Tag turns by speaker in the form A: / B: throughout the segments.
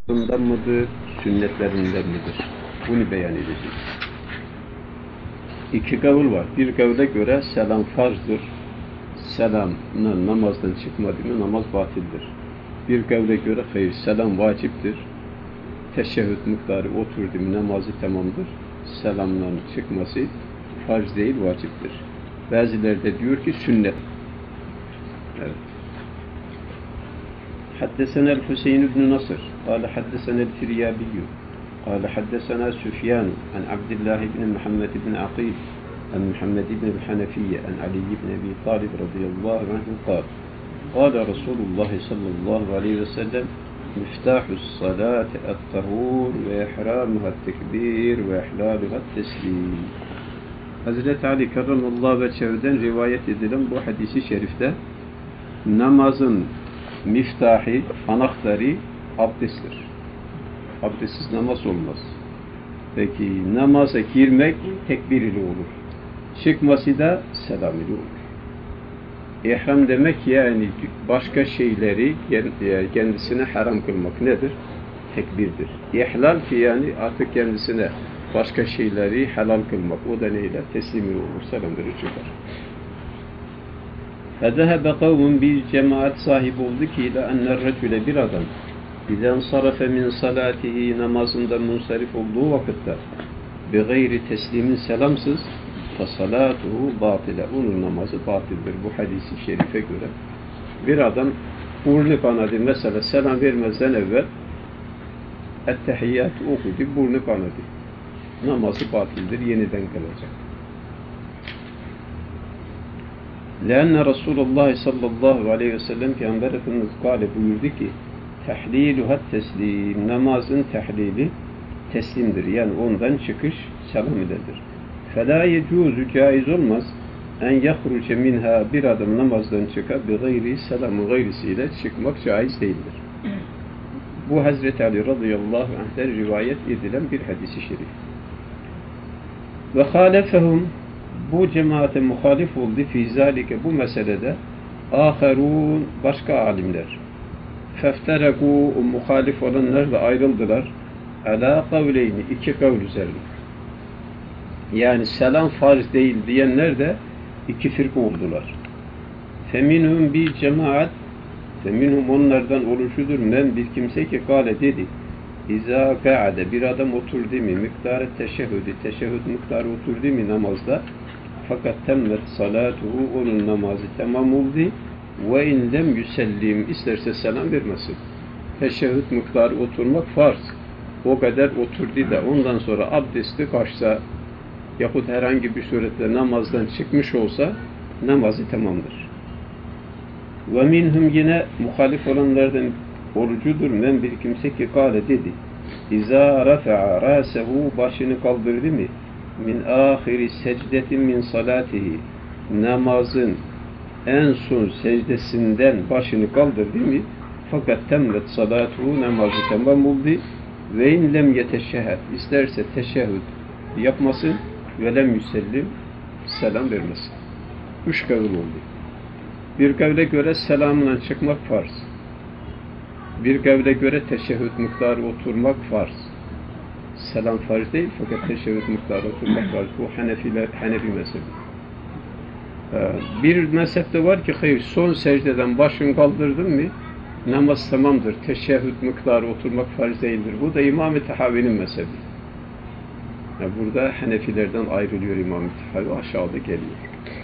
A: Bundan mıdır, sünnetlerinden midir? Bunu beyan edeceğiz. İki kavul var. Bir kavle göre selam farzdır. Selamla namazdan çıkmadı mı namaz batildir. Bir kavle göre hayır, selam vaciptir. Teşehhüd miktarı oturdu mu namazı tamamdır. Selamdan çıkması farz değil, vaciptir. Bazıları da diyor ki sünnet. Evet. حدثنا الحسين بن نصر قال حدثنا الفريابي قال حدثنا سفيان عن عبد الله بن محمد بن عقيل عن محمد بن الحنفية عن علي بن أبي طالب رضي الله عنه قال قال رسول الله صلى الله عليه وسلم مفتاح الصلاة الطهور وإحرامها التكبير وإحلالها التسليم. Hazreti Ali karramallahu veçh'den rivayet edilen bu hadisi şerifte namazın miftahı, anahtarı abdesttir. Abdestsiz namaz olmaz. Peki namaza girmek tekbir ile olur. Çıkması da selam ile olur. İhram demek yani başka şeyleri kendisine haram kılmak nedir? Tekbirdir. İhlal ki yani artık kendisine başka şeyleri helal kılmak. O da neyle? Teslim ile olur. Selamdır çıkar. فَذَهَبَ قَوْمٌ bir cemaat sahibi oldu ki ile ennel recüle bir adam اِذَنْ صَرَفَ مِنْ صَلَاتِهِ namazında munsarif olduğu vakitte بِغَيْرِ teslimin selamsız فَصَلَاتُهُ بَاطِلَ onun namazı batildir. Bu hadisi şerife göre bir adam burnu kanadı mesela selam vermezden evvel ettehiyyatı okudu, burnu kanadı. Namazı batildir, yeniden kılacak. لأن Resulullah sallallahu aleyhi ve sellem Peygamber Efendimiz kâle buyurdu ki tehliluhat teslim namazın tehlili teslimdir. Yani ondan çıkış selam iledir. فَلَا يَجُوزُ caiz olmaz en yahruce minha bir adam namazdan çıkar bi gayri selamı gayrisiyle çıkmak caiz değildir. Bu Hazreti Ali radıyallahu anh'ten rivayet edilen bir hadis-i şerif. Ve halefehum bu cemaate muhalif oldu fizalike bu meselede aherun başka alimler. Fefteraku muhalif olanlar da ayrıldılar. Ala kavleyni iki kavl üzerine. Yani selam farz değil diyenler de iki firka oldular. Feminhum bir cemaat feminhum onlardan oluşudur men bir kimse ki kâle dedi İzâ ka'ade bir adam oturdu mu miktarı teşehhüd miktarı oturdu mu namazda fakat temmet salatuhu onun namazı tamam oldu ve in lem yüsellim isterse selam vermesin. Teşehhüd miktarı oturmak farz. O kadar oturdu da ondan sonra abdesti kaçsa yahut herhangi bir suretle namazdan çıkmış olsa namazı tamamdır. Ve minhum yine muhalif olanlardan orucudur men bir kimse ki kâle dedi İzâ rafa'a râsehu başını kaldırdı mı min âhiri secdetin min salâtihi namazın en son secdesinden başını kaldırdı mı fakat temmet salâtuhu namazı tamam oldu ve in lem yeteşehhed isterse teşehhüd yapmasın ve lem yüsellim selam vermesin. Üç kavl oldu. Bir kavle göre selamla çıkmak farz. Bir kavle göre teşehhüd miktarı oturmak farz. Selam farz değil fakat teşehhüd miktarı oturmak farz. Bu Hanefi mezhebi. Bir mezhepte var ki hayır son secdeden başını kaldırdın mı namaz tamamdır. Teşehhüd miktarı oturmak farz değildir. Bu da İmam-ı Tahavi'nin mezhebi. Yani burada Hanefilerden ayrılıyor İmam-ı Tahavi aşağıda geliyor.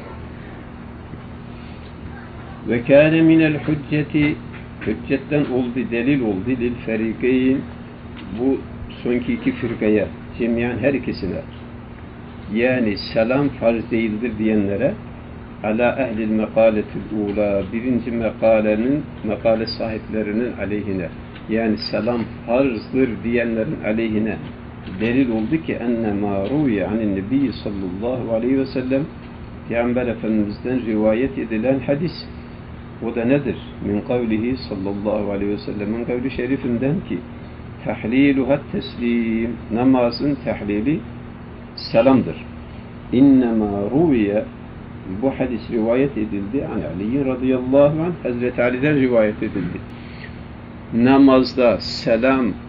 A: Ve kâne minel hücceti hüccetten oldu, delil oldu lil ferikeyn bu sonki iki firkaya cemiyen her ikisine yani selam farz değildir diyenlere ala ehlil mekaletil ula birinci mekale sahiplerinin aleyhine yani selam farzdır diyenlerin aleyhine delil oldu ki enne ma ruye anin nebi sallallahu aleyhi ve sellem Peygamber Efendimiz'den rivayet edilen hadis o da nedir? Min kavlihi sallallahu aleyhi ve sellem'in kavli şerifinden ki tehliluhat teslim namazın tehlili selamdır. İnnemâ ruviye bu hadis rivayet edildi. Ali radıyallahu anh Hazreti Ali'den rivayet edildi. Namazda selam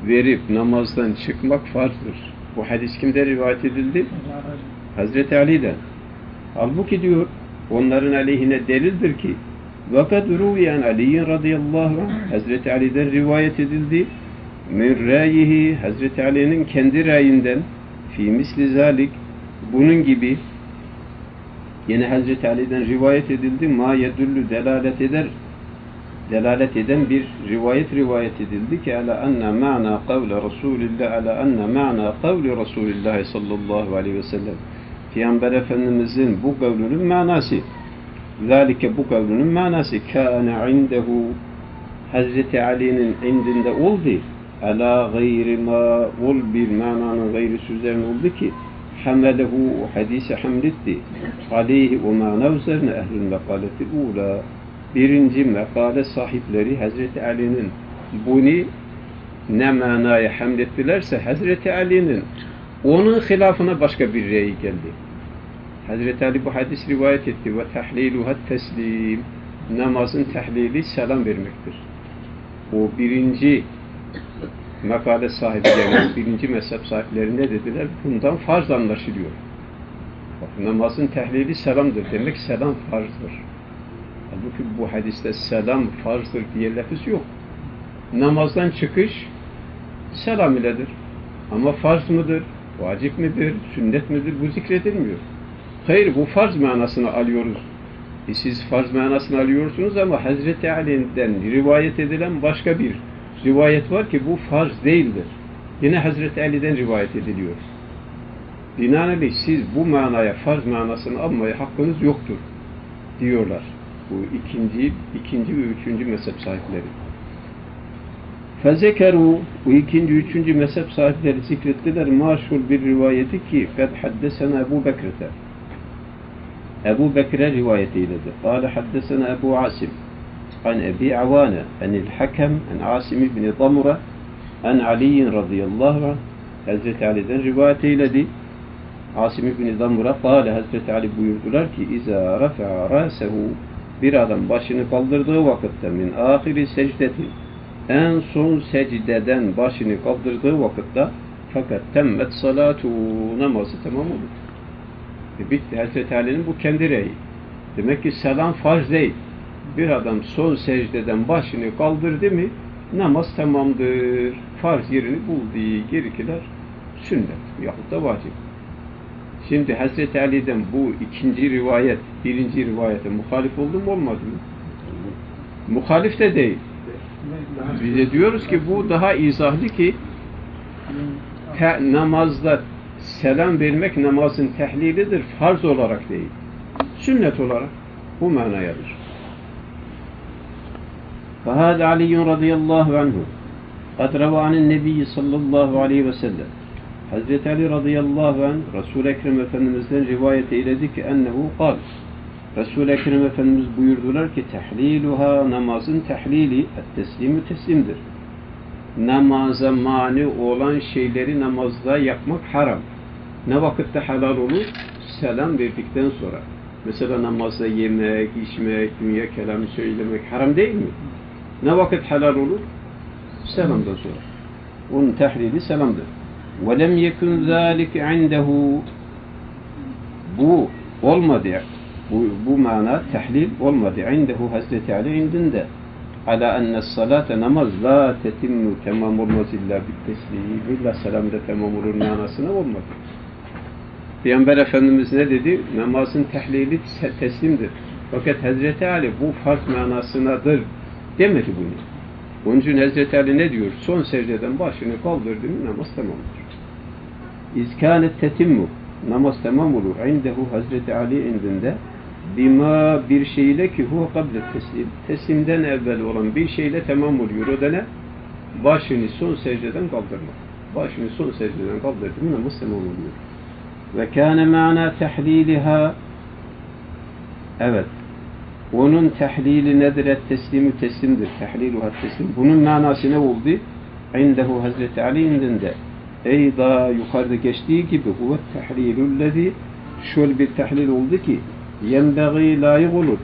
A: verip namazdan çıkmak farzdır. Bu hadis kimden rivayet edildi? Hazreti Ali'den. Halbuki diyor, onların aleyhine delildir ki وَقَدْ رُوِيَنْ عَلِيٍّ radıyallahu anh Hazreti Ali'den rivayet edildi. مِنْ رَايِهِ Hazreti Ali'nin kendi rayinden فِي مِسْلِ ذَٰلِكِ bunun gibi yine Hazreti Ali'den rivayet edildi. مَا يَدُلُّ delalet eden bir rivayet edildi ki ala anna ma'na kavle Resulillah ala anna ma'na kavli Resulillah sallallahu aleyhi ve sellem Peygamber Efendimizin bu kavlünün manası zalike bu kavlünün manası kâne indehu Hazreti Ali'nin indinde oldu ala gayri ma ol bir mananın gayrisi üzerine oldu ki hamelehu hadise hamletti aleyhi o mana üzerine ehl-i mekaleti ula birinci mekale sahipleri Hazreti Ali'nin bunu ne manaya hamlettilerse Hazreti Ali'nin onun hilafına başka bir rey geldi. Hazreti Ali bu hadis rivayet etti ve tahliluha teslim namazın tahlili selam vermektir. O birinci mekale sahipleri, birinci mezhep sahipleri ne dediler? Bundan farz anlaşılıyor. Bak, namazın tahlili selamdır. Demek selam farzdır. Halbuki bu hadiste selam farzdır diye lafız yok. Namazdan çıkış selam iledir. Ama farz mıdır? Vacip midir? Sünnet midir? Bu zikredilmiyor. Hayır, bu farz manasını alıyoruz. Siz farz manasını alıyorsunuz ama Hazreti Ali'den rivayet edilen başka bir rivayet var ki bu farz değildir. Yine Hazreti Ali'den rivayet ediliyor. Binaenaleyh siz bu manaya, farz manasını almaya hakkınız yoktur diyorlar. Bu ikinci ve üçüncü mezhep sahipleri. Fezekeru bu ikinci, üçüncü mezhep sahipleri zikrettiler. Maşhur bir rivayeti ki kad haddesena Ebu Bekir'te. Ebu Bekir'e rivayet eyledi. Kâle haddesena Ebu Asim an Ebi Avane anil Hakem an Asim ibn Damura an Ali radıyallahu anh Hazreti Ali'den rivayet eyledi. Asim ibn Damura kâle Hazreti Ali buyurdular ki İzâ rafa'a râsehu bir adam başını kaldırdığı vakitte min ahiri secdeti en son secdeden başını kaldırdığı vakitte fakat temmet salatu namazı tamam olur. Bitti. Hazreti Ali'nin bu kendi reyi. Demek ki selam farz değil. Bir adam son secdeden başını kaldırdı mı namaz tamamdır. Farz yerini buldu. Gerikiler sünnet yahut da vacip. Şimdi Hazreti Ali'den bu ikinci rivayet, birinci rivayete muhalif oldu mu olmadı mı? Muhalif de değil. Biz de diyoruz ki bu daha izahlı ki namazda selam vermek namazın tehlilidir. Farz olarak değil. Sünnet olarak bu manayadır. فَهَذَا عَلِيٌّ رَضِيَ اللّٰهُ عَنْهُ قَدْ رَوَى عَنِ النَّبِيِّ sallallahu aleyhi ve sellem Hazreti Ali radıyallahu anh Resul-i Ekrem Efendimiz'den rivayet eyledi ki ennehu kal Resul-i Ekrem Efendimiz buyurdular ki tehliluha namazın tehlili teslimü teslimdir. Namaza mani olan şeyleri namazda yapmak haram. Ne vakitte helal olur? Selam verdikten sonra. Mesela namazda yemek, içmek, dünya kelamı söylemek haram değil mi? Ne vakit helal olur? Selamdan sonra. Onun tehlili selamdır. وَلَمْ يَكُنْ ذَٰلِكَ عِنْدَهُ bu olmadı. Bu mana tehlil olmadı. İndehu Hazreti Ali indinde ala enne salate namaz la tetimmu tamam olmaz illa bitteslim illa selamda tamam olur manasına olmadı. Peygamber Efendimiz ne dedi? Namazın tehlili teslimdir. Fakat Hazreti Ali bu farz manasınadır demedi bunu. Onun için Hazreti Ali ne diyor? Son secdeden başını kaldırdı mı namaz tamamdır. İzkânet tetimmu namaz tamam olur. İndehu Hazreti Ali indinde bima bir şeyle ki huve kable teslim. Teslimden evvel olan bir şeyle tamam oluyor. O da ne? Başını son secdeden kaldırmak. Başını son secdeden kaldırdı mı namaz tamam oluyor. Ve kâne ma'na tehliliha evet. Onun tehlili nedir? Et-teslimü teslimdir. Tehliluha teslim. Bunun manası ne oldu? İndehu Hazreti Ali indinde. Ey daha yukarıda geçtiği gibi huve tehlilüllezi şöyle bir tehlil oldu ki yenbeği layık olur.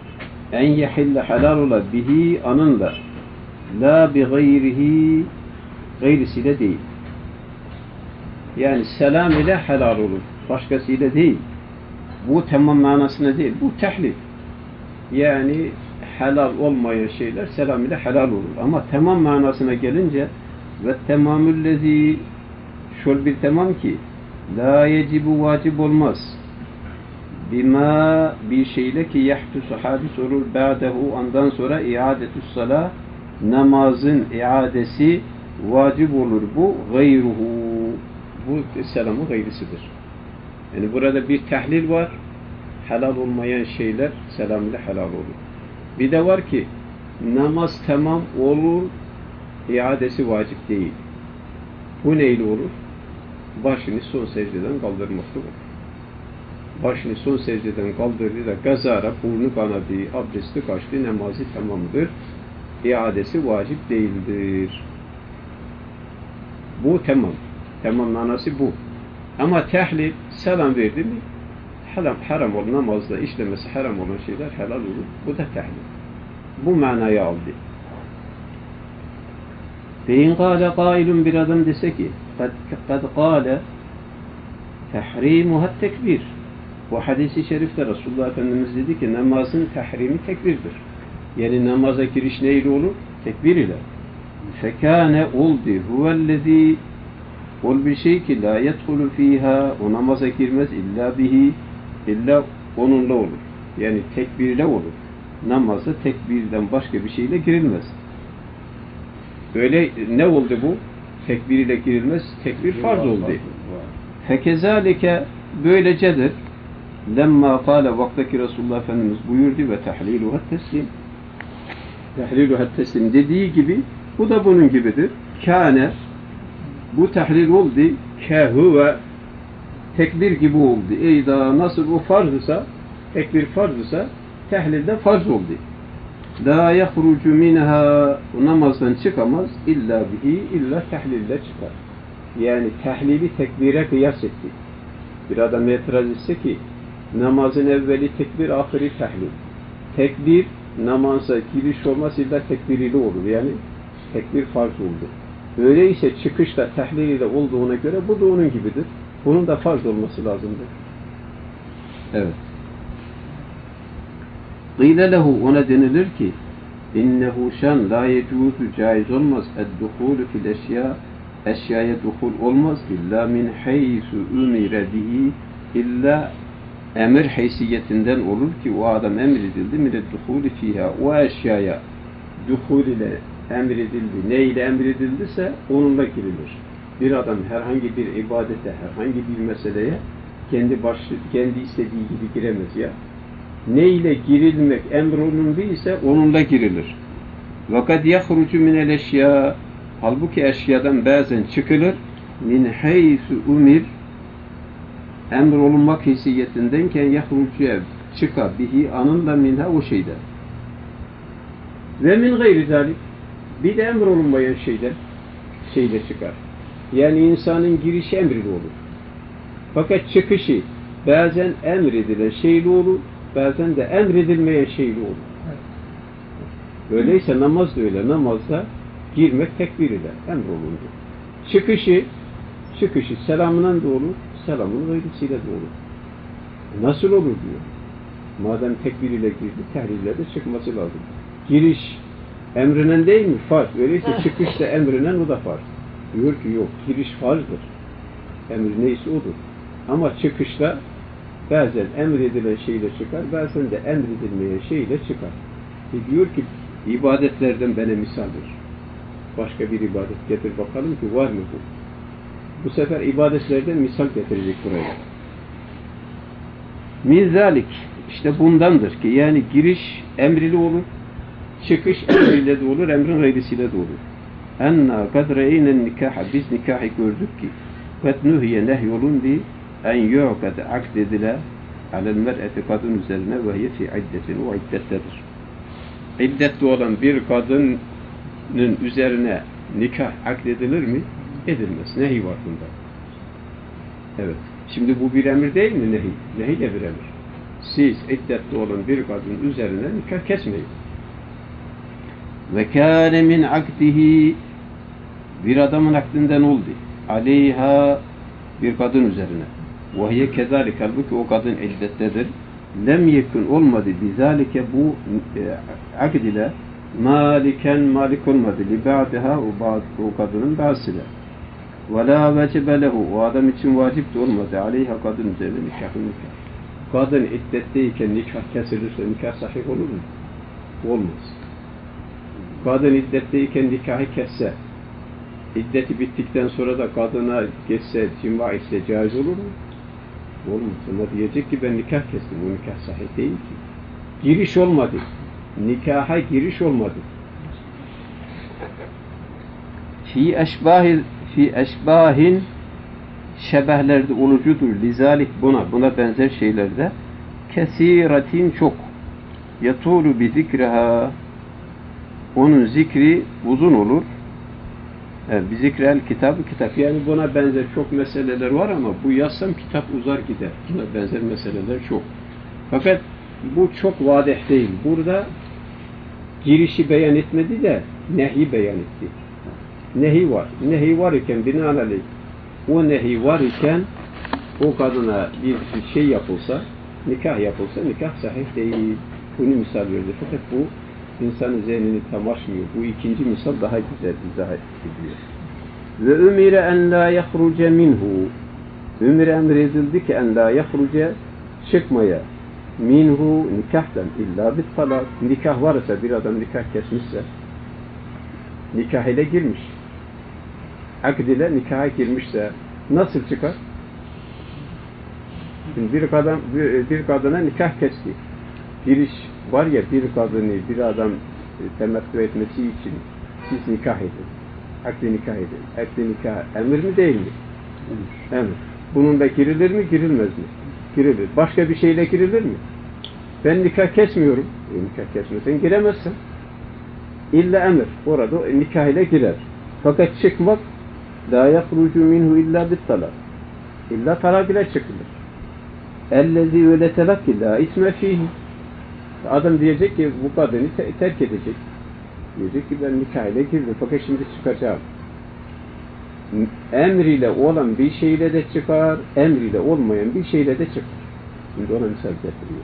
A: En yehille halal ola bihi anınla la bi gayrihi gayrisiyle değil. Yani selam ile helal olur. Başkasıyla değil. Bu tamam manasına değil. Bu tehlil. Yani helal olmayan şeyler selam ile helal olur. Ama tamam manasına gelince ve temamüllezî şöyle bir tamam ki la yecibu vacip olmaz. Bima bir şeyle ki yahdusu hadis olur ba'dehu ondan sonra iadetü's salah namazın iadesi vacip olur. Bu gayruhu. Bu selamın gayrisidir. Yani burada bir tahlil var. Helal olmayan şeyler selam ile helal olur. Bir de var ki namaz tamam olur, iadesi vacip değil. Bu neyle olur? Başını son secdeden kaldırmakta olur. Başını son secdeden kaldırdı da gazara, burnu kanadı, abdesti kaçtı, namazı tamamdır. İadesi vacip değildir. Bu tamam. Tamam manası bu. Ama tehlil, selam verdi mi? Haram olan namazda işlemesi haram olan şeyler helal olur. Bu da tehlil. Bu manayı aldı. Fein kâle kâilun bir adam dese ki kad kâle tehrimuhat tekbir. Bu hadisi şerifte Resulullah Efendimiz dedi ki namazın tehrimi tekbirdir. Yani namaza giriş neyle olur? Tekbir ile. Fekâne oldu huvellezî ol bir şey ki la yedhulu fiha o namaza girmez illa bihi illa onunla olur. Yani tekbirle olur. Namaza tekbirden başka bir şeyle girilmez. Öyle ne oldu bu? Tekbir ile girilmez. Tekbir farz oldu. Fekezalike böylecedir. Lemma kâle vaktaki Resulullah Efendimiz buyurdu ve tahliluhat teslim. Tahliluhat teslim dediği gibi bu da bunun gibidir. Kâne bu tahlil oldu. Kehuve tekbir gibi oldu. Eyda nasıl o farzısa tekbir farzısa tehlil de farz oldu. La yahrucu minha namazdan çıkamaz illa bihi illa tehlille çıkar. Yani tehlili tekbire kıyas etti. Bir adam itiraz etse ki namazın evveli tekbir, ahiri tehlil. Tekbir namaza giriş olmaz illa tekbiriyle olur. Yani tekbir farz oldu. Öyleyse çıkışta tehlil ile olduğuna göre bu da onun gibidir. Bunun da farz olması lazımdır. Evet. Qîle lehu ona denilir ki innehu şan la yecuzu caiz olmaz ed-duhulu fil eşya eşyaya duhul olmaz illa min haysu umire bihi illa emir haysiyetinden olur ki o adam emredildi mine duhulu fiha o eşyaya duhul ile emredildi. Ne ile emredildiyse onunla girilir. Bir adam herhangi bir ibadete, herhangi bir meseleye kendi istediği gibi giremez ya. Ne ile girilmek emrolunduysa onunla girilir. Vakat yahrucu minel eşya halbuki eşyadan bazen çıkılır min haysu umir emrolunmak hisiyetindenken yahrucu çıka bihi anınla minha o şeyden. Ve min gayri zalik bir de emrolunmayan şeyle çıkar. Yani insanın girişi emrili olur. Fakat çıkışı bazen emredilen şeyli olur, bazen de emredilmeyen şeyli olur. Öyleyse namaz da öyle. Namazda girmek tekbir ile emrolundu. Çıkışı selamından da olur, selamın gayrisiyle de olur. Nasıl olur diyor. Madem tekbir ile girdi, tehlille de çıkması lazım. Giriş emrinen değil mi? Farz. Öyleyse çıkış da emrinen o da farz. Diyor ki yok, giriş farzdır. Emri neyse odur. Ama çıkışta bazen emredilen şeyle çıkar, bazen de emredilmeyen şeyle çıkar. Diyor ki ibadetlerden bana misal ver. Başka bir ibadet getir bakalım ki var mı bu? Bu sefer ibadetlerden misal getirecek buraya. Min zalik işte bundandır ki yani giriş emrili olur, çıkış emriyle de olur, emrin gayrisiyle de olur. Enna kad re'inen nikaha biz nikahı gördük ki kad nuhiye nehyolundu en yu'kad akdedile alel mer'eti kadın üzerine ve hiye fi iddetin o iddettedir. İddetli olan bir kadının üzerine nikah akdedilir mi? Edilmez. Nehi var bunda. Evet. Şimdi bu bir emir değil mi nehi? Nehi de bir emir. Siz iddetli olan bir kadın üzerine nikah kesmeyin. Ve kâne min akdihi bir adamın akdinden oldu. Aleyha bir kadın üzerine. Vahiye kezalik, halbuki o kadın iddettedir. Lem yekun olmadı bizalike bu akd ile maliken malik olmadı. Li ba'daha o kadının bazısıyla. Ve la vecebe lehu o adam için vacip de olmadı. Aleyha kadın üzerine nikahın nikah. Kadın iddetteyken nikah kesilirse nikah sahih olur mu? Olmaz. Kadın iddetteyken nikahı kesse, iddeti bittikten sonra da kadına geçse, cima etse caiz olur mu? Olmaz. Ama diyecek ki ben nikah kestim. Bu nikah sahih değil ki. Giriş olmadı. Nikaha giriş olmadı. Fi eşbahin şebehlerde olucudur. Lizalik buna benzer şeylerde kesiratin çok. Yatulu bi zikriha onun zikri uzun olur. Evet, bi zikrel kitap. Yani buna benzer çok meseleler var ama bu yazsam kitap uzar gider. Buna benzer meseleler çok. Fakat bu çok vadih değil. Burada girişi beyan etmedi de nehi beyan etti. Nehi var. Nehi var iken binaenaleyh o nehi var iken o kadına bir şey yapılsa, nikah yapılsa nikah sahih değil. Bunu misal verdi. Fakat bu insanın zihnini tam açmıyor. Bu ikinci misal daha güzel izah ediyor. Ve ümire en la yahruce minhu. Ümire emredildi ki en la yahruce çıkmaya minhu nikahtan illa bit talak. Nikah varsa bir adam nikah kesmişse nikah ile girmiş. Akd ile nikaha girmişse nasıl çıkar? Şimdi bir kadına nikah kesti. Giriş var ya bir kadını bir adam temettü etmesi için siz nikah edin. Akdi nikah edin. Akdi nikah emir mi değil mi? Emir. Bununla girilir mi girilmez mi? Girilir. Başka bir şeyle girilir mi? Ben nikah kesmiyorum. Nikah kesmiyorsan giremezsin. İlla emir. Orada nikah ile girer. Fakat çıkmak la yahrucu minhu illa bit talak. İlla talak ile çıkılır. Ellezî ve letelakki la isme fihi. Adam diyecek ki bu kadını terk edecek. Diyecek ki ben nikah ile girdim fakat şimdi çıkacağım. Emriyle olan bir şeyle de çıkar, emriyle olmayan bir şeyle de çıkar. Şimdi ona misal getiriyor.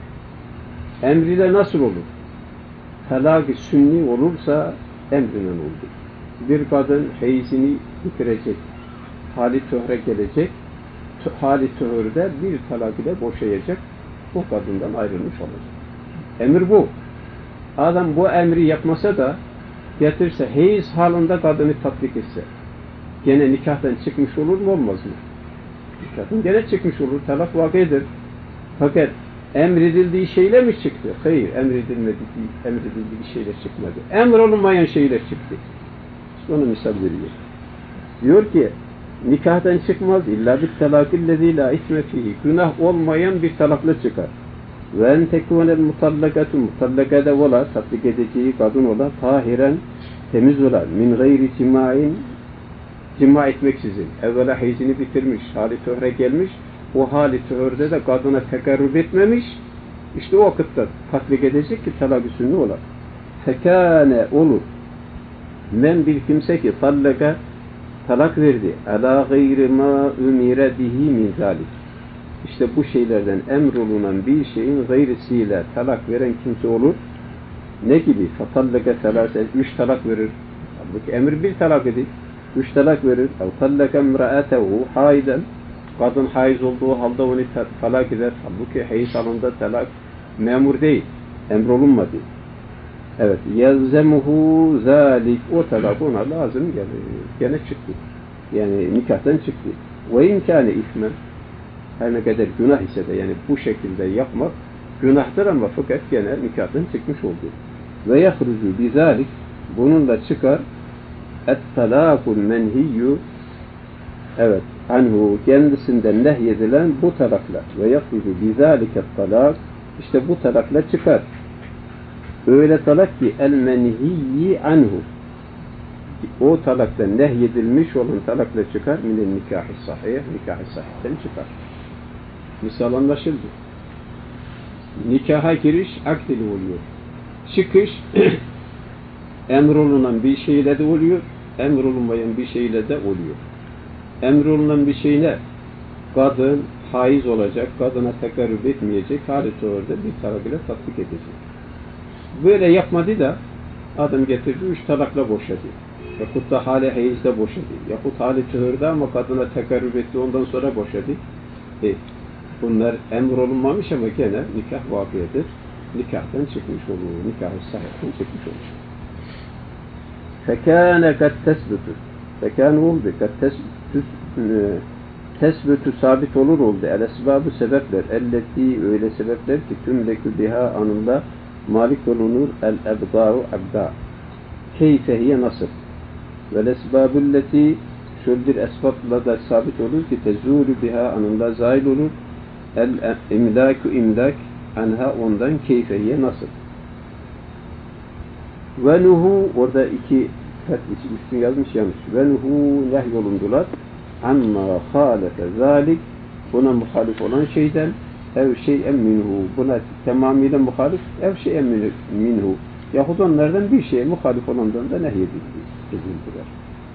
A: Emriyle nasıl olur? Talak-ı sünni olursa emriyle oldu. Bir kadın heyzini bitirecek, hali töhre gelecek, hali töhürde bir talak ile boşayacak, o kadından ayrılmış olacak. Emir bu. Adam bu emri yapmasa da getirse, heyz halinde kadını tatbik etse, gene nikahtan çıkmış olur mu olmaz mı? Nikahtan gene çıkmış olur, talak vakidir. Fakat emredildiği şeyle mi çıktı? Hayır, emredildiği şeyle çıkmadı. Emir olunmayan şeyle çıktı. İşte onu misal veriyor. Diyor ki, nikahtan çıkmaz illa bir talakillezî la isme fihi. Günah olmayan bir talakla çıkar. Ve en tekûnel mutallakatu mutallakada ola, tatbik edeceği kadın ola, tahiren temiz ola, min gayri cima'in cima etmeksizin. Evvela heyzini bitirmiş, hali töhre gelmiş, o hali töhürde de kadına tekerrüb etmemiş, işte o vakitte tatbik edecek ki talak-ı sünni ola. Fekâne olur. Men bir kimse ki tallaka talak verdi. Alâ gayri mâ ümire bihi min zâlik. İşte bu şeylerden emrolunan bir şeyin gayrisiyle talak veren kimse olur. Ne gibi? Fatallaka selâsen 3 talak verir. Halbuki emir bir talak edip 3 talak verir. Ev tallaka imra'atehu haiden. Kadın haiz olduğu halde onu talak eder. Halbuki haiz halinde talak memur değil. Emrolunmadı. Evet. Yelzemuhu zâlik. O talak ona lazım gelir. Gene çıktı. Yani nikahtan çıktı. Ve imkâne ismen. Her ne kadar günah ise de yani bu şekilde yapmak günahtır ama fakat gene nikahtan çıkmış oldu. Ve yahrucu bizalik bununla çıkar et-talâkul menhiyyü evet anhu kendisinden nehyedilen bu talaklar ve yahrucu bizalik-et-talâk işte bu talakla çıkar. Öyle talak ki el-menhiyyi anhu o talaktan nehyedilmiş olan talakla çıkar minen nikâh-ı sahih nikâh-ı sahihten çıkar. Misal anlaşıldı. Nikaha giriş akd ile oluyor. Çıkış emrolunan bir şeyle de oluyor. emrolunmayan bir şeyle de oluyor. Emrolunan bir şey ne? Kadın haiz olacak, kadına tekerrür etmeyecek, hali orada bir tarafıyla tatbik edecek. Böyle yapmadı da adam getirdi 3 talakla boşadı. Yahut da hali hayizde boşadı. Yahut hali tühürde ama kadına tekerrür etti, ondan sonra boşadı. Bunlar emrolunmamış ama gene nikah vakiyedir. Nikahtan çıkmış olur. Nikah-ı sahihten çıkmış olur. Fekâne kad tesbütü. Fekâne oldu. Kad tesbütü sabit olur oldu. El esbabı sebepler. Elleti öyle sebepler ki tümlekü biha anında malik olunur. El ebdâ'u abdâ. Keyfehiye nasıl? Vel esbâbülleti şöyle bir esbabla da sabit olur ki tezûlü biha anında zail olur. El imlâkü imlâk anha ondan keyfehiye nasıl? Ve nuhu orada iki üstün yazmış yanlış. Ve nuhu nehyolundular. Amma hâlefe zâlik buna muhalif olan şeyden ev şey'en minhu buna tamamıyla muhalif ev şey'en minhu yahut onlardan bir şeye muhalif olandan da nehyedildiler.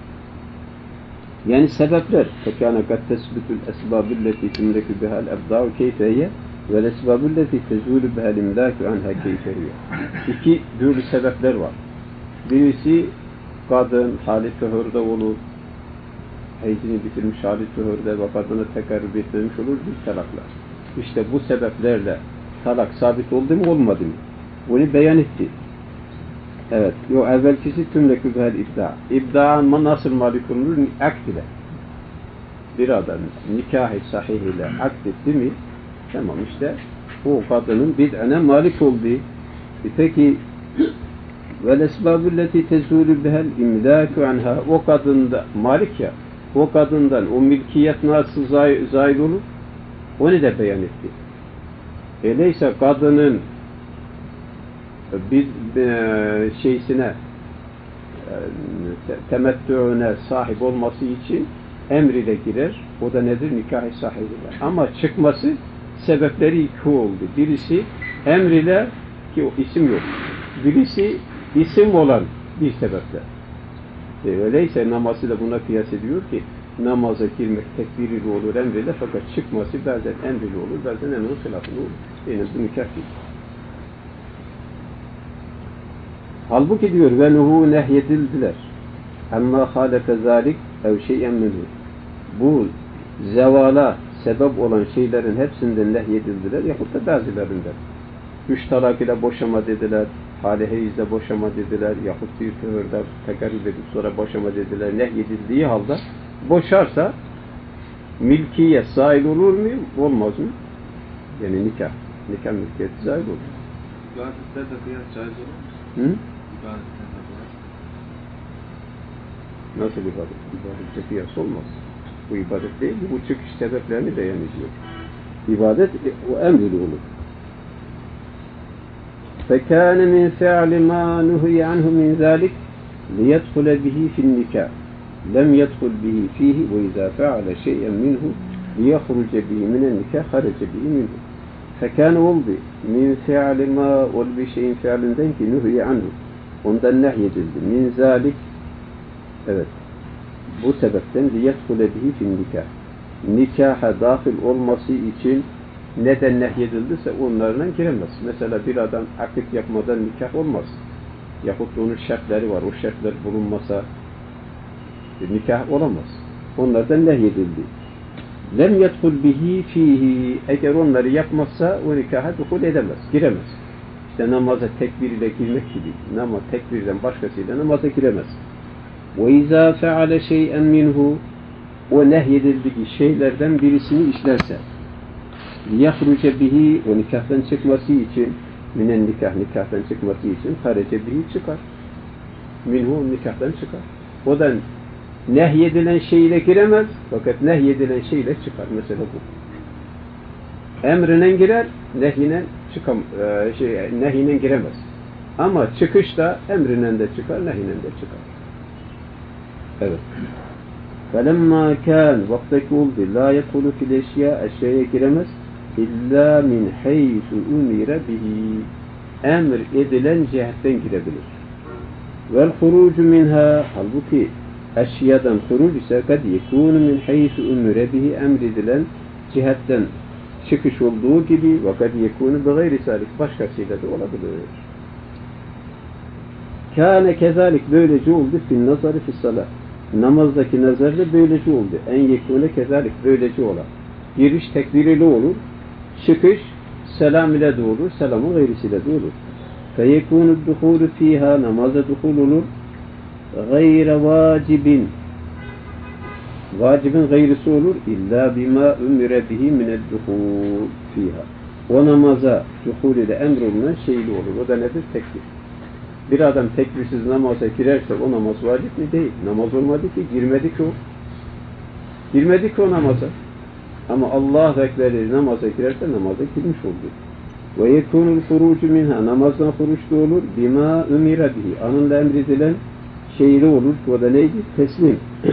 A: Yani sebepler fekâne kad tesbütül esbâbülleti tümlekü bihal ebdâ'u keyfeyye vel esbâbülleti tezûlü bihal imlâkü anha keyfeyye. İki türlü sebepler var. Birisi kadın hali tühürde olur, hayzini bitirmiş hali tühürde ve kadına tekerrür etmemiş olur bir talaklar. İşte bu sebeplerle talak sabit oldu mu olmadı mı? Bunu beyan etti. Evet. Evvelkisi tümlekü bihal ibda. İbda nasıl malik olunur? Akd ile. Bir adam nikah-ı sahih ile akd etti mi? Tamam işte o kadının bid'ane malik olduğu. Peki vel esbâbülleti tezûlü bihal imlâkü anha o kadında malik ya o kadından o mülkiyet nasıl zail olur? Onu da beyan etti. Öyleyse kadının bir şeysine temettüğüne sahip olması için emriyle girer. O da nedir? Nikah-ı sahibidir. Ama çıkması sebepleri iki oldu. Birisi emriyle ki o isim yok. Birisi isim olan bir sebeple. Öyleyse namazı da buna kıyas ediyor ki namaza girmek tekbiriyle olur emriyle fakat çıkması bazen emriyle olur bazen emrin hilafında olur. Yani bu nikah değil. Halbuki diyor ve nuhu nehyedildiler. Amma hâlefe zâlik ev şey'en minhu. Bu zevala sebep olan şeylerin hepsinden nehyedildiler yahut da bazılarından. 3 talak ile boşama dediler, hâli heyizle boşama dediler yahut bir tühürde tekerrür edip sonra boşama dediler. Nehyedildiği halde boşarsa milkiye sahil olur mu? Olmaz mı? Yani nikah mülkiyeti sahil olur.
B: İbadetler de kıyas caiz olur mu?
A: Hı?
B: İbadetler de kıyas.
A: Nasıl ibadet? İbadette kıyas olmaz. Bu ibadet değil, bu çıkış sebeplerini beyan ediyor. İbadet o emrili olur. فَكَانَ مِنْ فَعْلِ مَا نُهِيَ عَنْهُ مِنْ ذَٰلِكَ لِيَدْخُلَ بِهِ فِي النِّكَاحِ لَمْ يَدْخُلْ بِهِ فِيهِ وَإِذَا فَعَلَ شَيْئًا مِنْهُ لِيَخْرُجَ بِهِ مِنَ النِّكَاحِ خَرَجَ بِهِ مِنْهُ فَكَانَ oldu min fi'li ma ol bir şeyin fiilinden ki nuhiye anhu ondan nehyedildi min zalik evet bu sebepten liyedhule bihi fin nikah nikaha dahil olması için neden nehyedildiyse onlarla giremez. Mesela bir adam akit yapmadan nikah olmaz. Yahut onun şartları var. O şartlar bulunmasa nikah olamaz. Onlardan nehyedildi. Lem yedhul bihi fihi eğer onları yapmazsa o nikaha duhul edemez, giremez. İşte namaza tekbir ile girmek gibi. Namaz tekbirden başkasıyla namaza giremez. Ve izâ feale şey'en minhu o nehyedildiği şeylerden birisini işlerse liyahruce bihi o nikahtan çıkması için minen nikahtan çıkması için harece bihi çıkar. Minhu nikahtan çıkar. O da nehyedilen şeyle giremez fakat nehyedilen şeyle çıkar. Mesela bu. Emrinen girer, nehyinen giremez. Ama çıkışta emrinen de çıkar, nehyinen de çıkar. Evet. فَلَمَّا كَانْ vaktaki oldu. لَا يَقُولُ فِي الْاَشْيَا eşyaya giremez. İlla min haythu umira bihi emr edilen cihetten girebilir. Vel hurucu minha halbuki eşyadan huruc ise kad yekûnu min haythu umire bihi emredilen cihetten çıkış olduğu gibi ve kad yekûnu bi gayri salik başkasıyla da olabilir. Kâne kezalik böylece oldu fin nazarı fis salat. Namazdaki nazar da böylece oldu. En yekûne kezalik böylece ola. Giriş tekbiriyle olur. Çıkış selam ile de olur. Selamın gayrisiyle de olur. فَيَكُونُ الدُّخُولُ ف۪يهَا namaza duhul olur. غَيْرَ vacibin vacibin gayrisi olur. İlla bima umire bihi mined-duhul fiha. O namaza duhul ile emrolunan şeyli olur. O da nedir? Tekbir. Bir adam tekbirsiz namaza girerse o namaz vacip mi? Değil. Namaz olmadı ki, girmedi ki o. Girmedi ki o namaza. Ama Allah Ekber'i namaza girerse namaza girmiş oldu. Ve yekunul hurucu minha namazdan huruç da olur. Bima umira bihi. Anında emredilen şeyli olur. O da neydi? Teslim.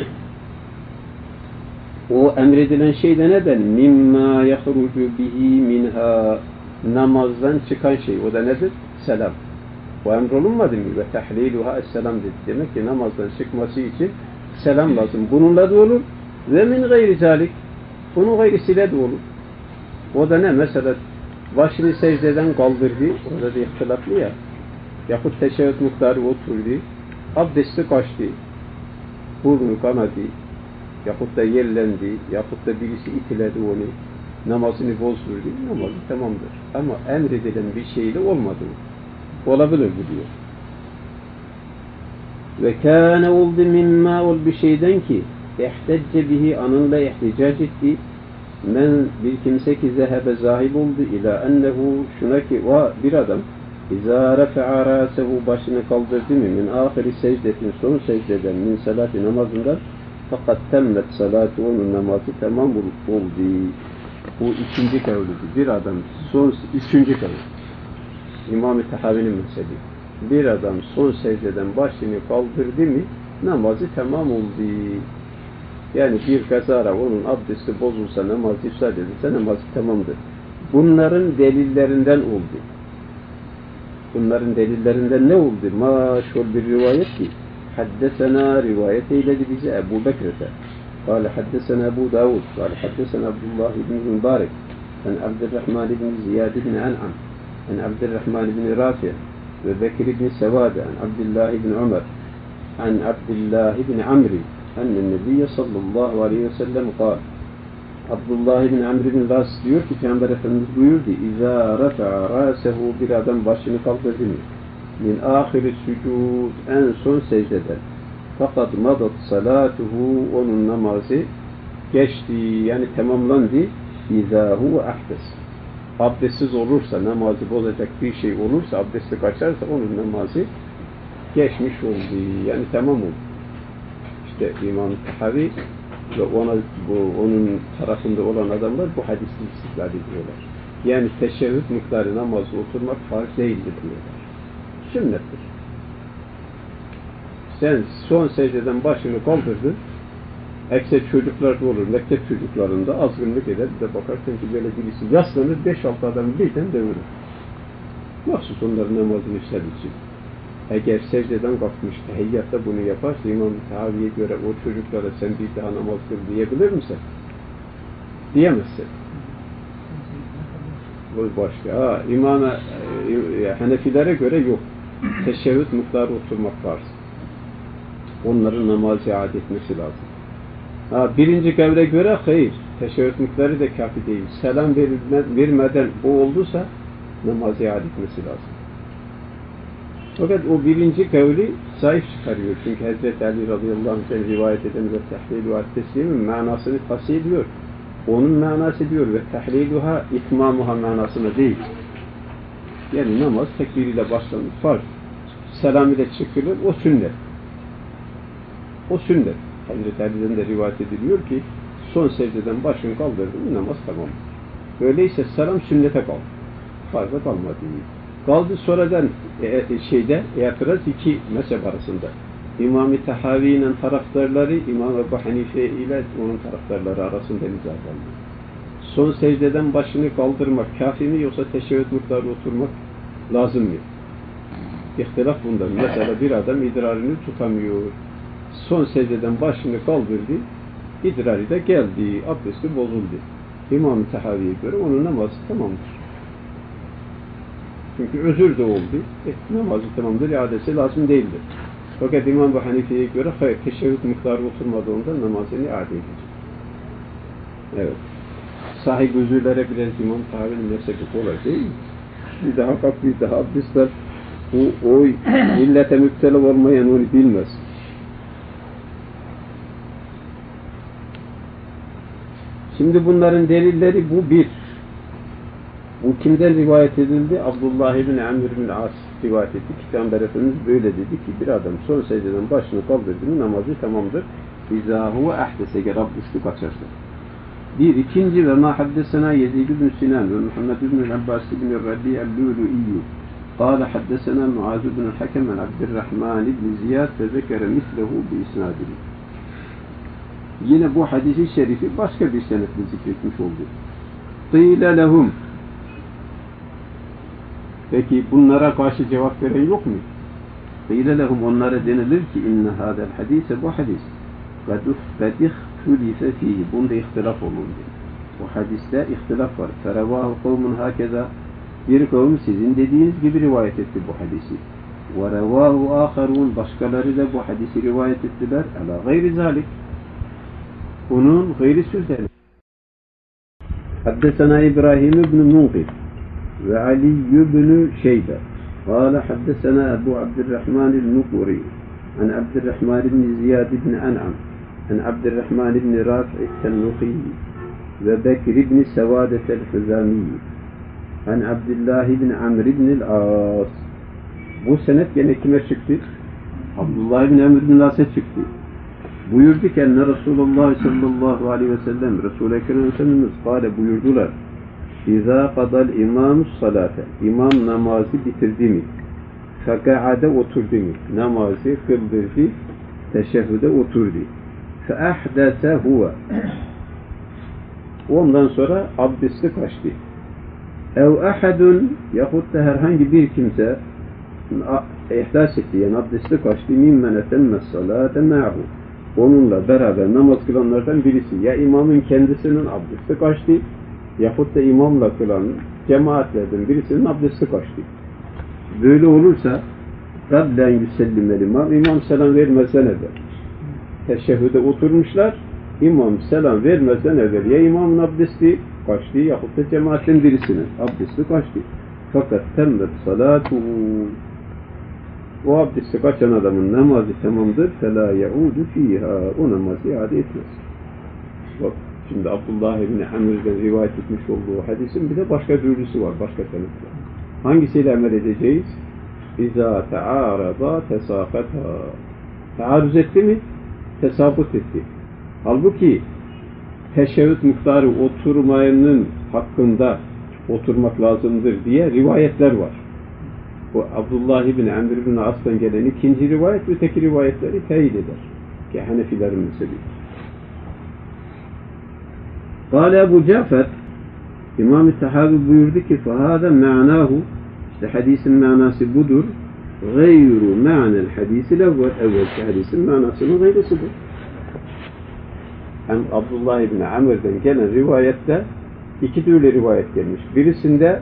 A: O emredilen şey de neden? Mimma yahrucu bihi minha. Namazdan çıkan şey. O da nedir? Selam. O emrolunmadı mı? Ve tahliluha esselam dedi. Demek ki namazdan çıkması için selam lazım. Bununla da olur. Ve min gayri zalik. Bunun gayrisiyle de olur. O da ne? Mesela başını secdeden kaldırdı. Orada da ihtilaflı ya. Yahut teşehhüd miktarı oturdu. Abdesti kaçtı. Burnu kanadı. Yahut da yerlendi. Yahut da birisi itiledi onu. Namazını bozdurdu. Namazı tamamdır. Ama emredilen bir şeyle olmadı. Olabilir bu diyor. Ve kâne oldu mimma ol bir şeyden ki ihtecce bihi anınla ihticac etti. Men bir kimse ki zehebe zahib oldu ila ennehu şuna ki bir adam izâ refa'a râsehu başını kaldırdı mı min ahiri secdetin son secdeden min salati namazından fakat temmet salatu onun namazı tamam oldu. Bu ikinci kavludur. Bir adam üçüncü kavlu. İmam-ı Tahavi'nin mezhebi. Bir adam son secdeden başını kaldırdı mı namazı tamam oldu. Yani bir kazara onun abdesti bozulsa, namaz ifsad edilse namazı tamamdır. Bunların delillerinden oldu. Bunların delillerinden ne oldu? Maşhur bir rivayet ki haddesena rivayet eyledi bize Ebu Bekir'de. Kâle haddesena Ebu Davud. Kâle haddesena Abdullah ibn Mübarek. En Abdurrahman ibn Ziyad ibn An'am. En Abdurrahman ibn Rafi. Ve Bekir ibn Sevade. En Abdullah ibn Ömer. En Abdullah ibn Amri. Enne Nebiye sallallahu aleyhi ve sellem kâl. Abdullah ibn Amr ibn Las diyor ki Peygamber Efendimiz buyurdu. İzâ refa'a râsehu bir adam başını kaldırdı mı? Min âhiri sücud en son secdeden. Fakat madat salatuhu onun namazı geçti yani tamamlandı. İzâ huve ahdes. Abdestsiz olursa namazı bozacak bir şey olursa abdesti kaçarsa onun namazı geçmiş oldu. Yani tamam oldu. İşte İmam-ı Tahavi ve onun tarafında olan adamlar bu hadisi istihlal ediyorlar. Yani teşehhüd miktarı namazı oturmak farz değildir diyorlar. Sünnettir. Sen son secdeden başını kaldırdın, ekser çocuklarda olur, mektep çocuklarında azgınlık eder, bir de bakarsın ki böyle birisi yaslanır, 5-6 adamı birden devirir. Mahsus onların namazını işledilsin. Eğer secdeden kalkmış, tehiyyatta bunu yaparsa İmam-ı Tahavi'ye göre o çocuklara sen bir daha namaz kıl diyebilir misin? Diyemezsin. Bu başka. İmam-ı Hanefilere göre yok. Teşehhüd miktarı oturmak var. Onların namazı iade etmesi lazım. Birinci kavle göre hayır. Teşehhüd miktarı da kafi değil. Selam vermeden o olduysa namazı iade etmesi lazım. Fakat o birinci kavli zayıf çıkarıyor. Çünkü Hazreti Ali radıyallahu anh'ten rivayet eden ve tehlilüha teslimin manasını tasih ediyor. Onun manası diyor ve tehlilüha itmamuha manasına değil. Yani namaz tekbiriyle başlanır. Farz. Selam ile çıkılır. O sünnet. O sünnet. Hazreti Ali'den de rivayet ediliyor ki son secdeden başını kaldırdı. Namaz tamam. Öyleyse selam sünnete kaldı. Farza kalmadı. Kaldı sonradan itiraz iki mezhep arasında. İmam-ı Tahavi'nin taraftarları İmam Ebu Hanife ile onun taraftarları arasında niza kaldı. Son secdeden başını kaldırmak kafi mi yoksa teşehhüd miktarı oturmak lazım mı? İhtilaf bundan. Mesela bir adam idrarını tutamıyor. son secdeden başını kaldırdı, idrarı da geldi, abdesti bozuldu. İmam-ı Tahavi'ye göre onun namazı tamamdır. Çünkü özür de oldu, namazı tamamdır, iadesi lazım değildir. Fakat İmam Ebu Hanife'ye göre hayır, teşehhüd miktarı oturmadığında namazını iade edecek. Evet. Sahih özürlere birer İmam Tahavi'nin mezhebi kolay değil mi? Bir daha kalk, bir daha abdestler. O illete müptela olmayan onu bilmez. Şimdi bunların delilleri bu bir. Bu kimden rivayet edildi? Abdullah ibn Amr ibn As rivayet etti. Peygamber Efendimiz böyle dedi ki bir adam son secdeden başını kaldırdı mı namazı tamamdır. İzâ huve ahdese eğer abdesti kaçarsa. Bir. İkinci ve ma haddesena Yezid ibn Sinan ve Muhammed ibn Abbas ibn Rabi' el-Lulu'iyyu قال حدثنا معاذ بن الحكم عن عبد الرحمن بن زياد فذكر مثله بإسناده. Yine bu hadisi şerifi başka bir senetle zikretmiş oldu. قِيلَ لَهُمْ. Peki bunlara karşı cevap veren yok mu? قِيلَ لَهُمْ. Onlara denilir ki اِنَّ هَذَا الْحَدِيثَ bu hadis قَدْ اِخْتُلِفَ ف۪يهِ. Bunda ihtilaf olundu. Bu hadiste ihtilaf var. فَرَوَاهُ قَوْمٌ هَكَذَا. Bir kavim sizin dediğiniz gibi rivayet etti bu hadisi. وَرَوَاهُ آخَرُونَ. Başkaları da bu hadisi rivayet ettiler. عَلَى غَيْرِ ذَلِكَ. Bunun gayri sözleri. Haddesena İbrahim ibn Munqid ve Ali ibn Şeybe. Kâle haddesena Ebu Abdurrahman el-Nukuri an Abdurrahman ibn Ziyad ibn An'am an Abdurrahman ibn Rafi' el-Nuqi ve Bekir ibn Sevadet el-Huzami an Abdullah ibn Amr ibn al-As. Bu senet gene kime çıktı? Abdullah ibn Amr ibn al-As'a çıktı. Buyurdu ki enne Resulullah sallallahu aleyhi ve sellem Resul-i Ekrem Efendimiz kâle buyurdular. İzâ kadal imâmus salâte. İmam namazı bitirdi mi? Feka'ade oturdu mu? Namazı kıldırdı, teşehhüde oturdu. Feahdese huve. Ondan sonra abdesti kaçtı. Ev ahadun yahut da herhangi bir kimse ihdas etti, yani abdesti kaçtı. Mimmen etemme salâte ma'hu. Onunla beraber namaz kılanlardan birisi ya imamın kendisinin abdesti kaçtı yahut da imamla kılan cemaatlerden birisinin abdesti kaçtı. Böyle olursa rablen yüsellimel imam selam vermezden evvel. Teşehhüde oturmuşlar, imam selam vermezden evvel ya imamın abdesti kaçtı yahut da cemaatin birisinin abdesti kaçtı. Fakat temmet salatu. O abdesti kaçan adamın namazı tamamdır. فَلَا يَعُودُ ف۪يهَا. O namazı iade etmez. Bak şimdi Abdullah ibn Amr'den rivayet etmiş olduğu hadisin bir de başka dürlüsü var. Başka tanıklar. Hangisiyle amel edeceğiz? اِذَا تَعَارَضَا تَسَاقَتَا. Taarruz etti mi? Tesabut etti. Halbuki teşehhüd miktarı oturmayanın hakkında oturmak lazımdır diye rivayetler var. Bu Abdullah ibn Amr ibn As'tan gelen ikinci rivayet öteki rivayetleri teyit eder. Ki Hanefilerin mezhebi. Kâle Ebu Cafer İmam-ı Tahavi buyurdu ki فَهَذَا مَعْنَاهُ. İşte hadisin manası budur. غَيْرُ مَعْنَ الْحَدِيسِ الْاَوَّلِ. Evvelki hadisin manasının gayrısıdır. Hem Abdullah ibn Amr'den gelen rivayette iki türlü rivayet gelmiş. Birisinde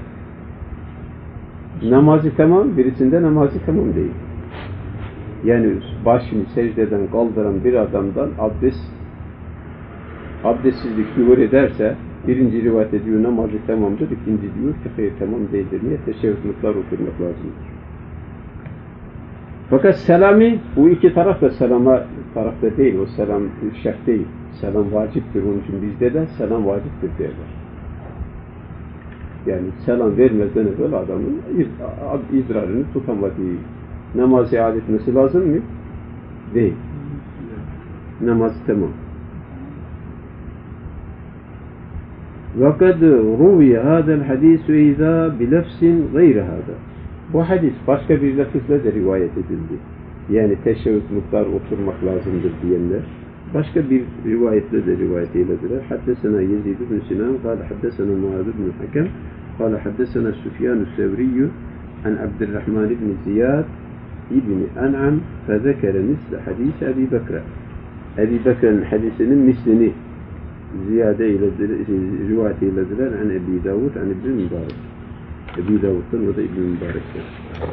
A: namazı tamam, birisinde namazı tamam değil. Yani başını secdeden kaldıran bir adamdan abdestsizlik zuhur ederse birinci rivayet ediyor namazı tamamdır, ikinci diyor ki hayır tamam değildir. Niye? Teşehhüdler oturmak lazımdır. Fakat selami, bu iki taraf da selama tarafta değil, o selam şart değil. Selam vaciptir, onun için bizde de selam vaciptir derler. Yani selam vermezden evvel adamın idrarını tutamadığı namazı iade etmesi lazım mı? Değil. Namaz tamam. وَقَدْ رُوِيَ هَذَا الْحَدِيثُ اِذَا بِلَفْسٍ غَيْرِ هَذَا. Bu hadis başka bir lafızla da rivayet edildi. Yani teşehhüd miktar oturmak lazımdır diyenler. Başka bir rivayetle de rivayet eylediler. Haddesena Yezid ibn Sinan, kâle haddesena Muaz ibn Hakem, kâle haddesena Süfyan-ı Sevriyyü, an Abdurrahman ibn Ziyad, İbni An'am fezekere misle hadis Ebi Bekre. Ebi Bekre'nin hadisinin mislini ziyade rivayet eylediler. An Ebi Davud, an İbn Mübarek. Ebi Davud'dan o da İbn Mübarek'ten.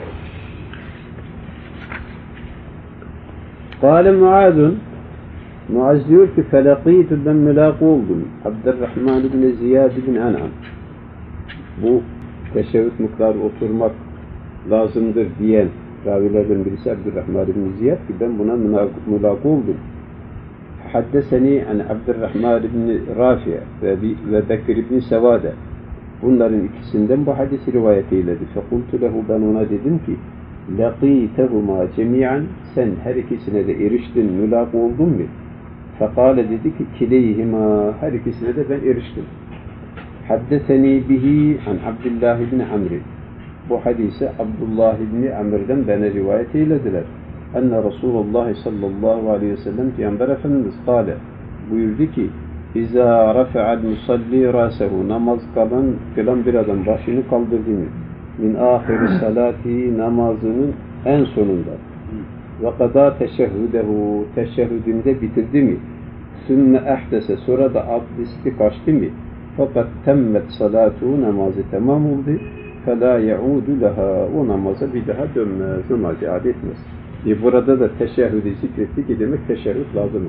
A: Kâle Muaz'un, Muaz diyor ki felakîtü ben mülâkı oldum. Abdurrahman ibn Ziyad ibn An'am. Bu teşebbüt miktarı oturmak lazımdır diyen ravilerden birisi Abdurrahman ibn Ziyad ki ben buna mülâkı oldum. Haddeseni an Abdurrahman ibn Rafi ve Bekir ibn Sevade. Bunların ikisinden bu hadisi rivayet eyledi. Fekultu lehu, ben ona dedim ki لَقِيتَهُمَا جَمِيعًا, sen her ikisine de eriştin, mülâk oldun mu? Fekale, dedi ki kileyhima, her ikisine de ben eriştim. Haddeseni bihi an Abdullah ibn Amr. Bu hadise Abdullah ibn Amr'den bana rivayet eylediler. Enne Resulullah sallallahu aleyhi ve sellem Peygamber Efendimiz kâle, buyurdu ki İzâ rafa'al musalli râsehu, namaz kılan bir adam başını kaldırdı mı? Min ahiri salati, namazının en sonunda. Ve kadâ teşehhüdehu, teşehhüdünde bitirdi mi? Sümme ehdese, sonra da abdesti kaçtı mı? Fakat temmet salatu, namazı tamam oldu. Felâ ye'ûdu leha, o namaza bir daha dönmez, namazı iade etmez. Burada da teşehhüdü zikretti ki demek teşehhüd lazım.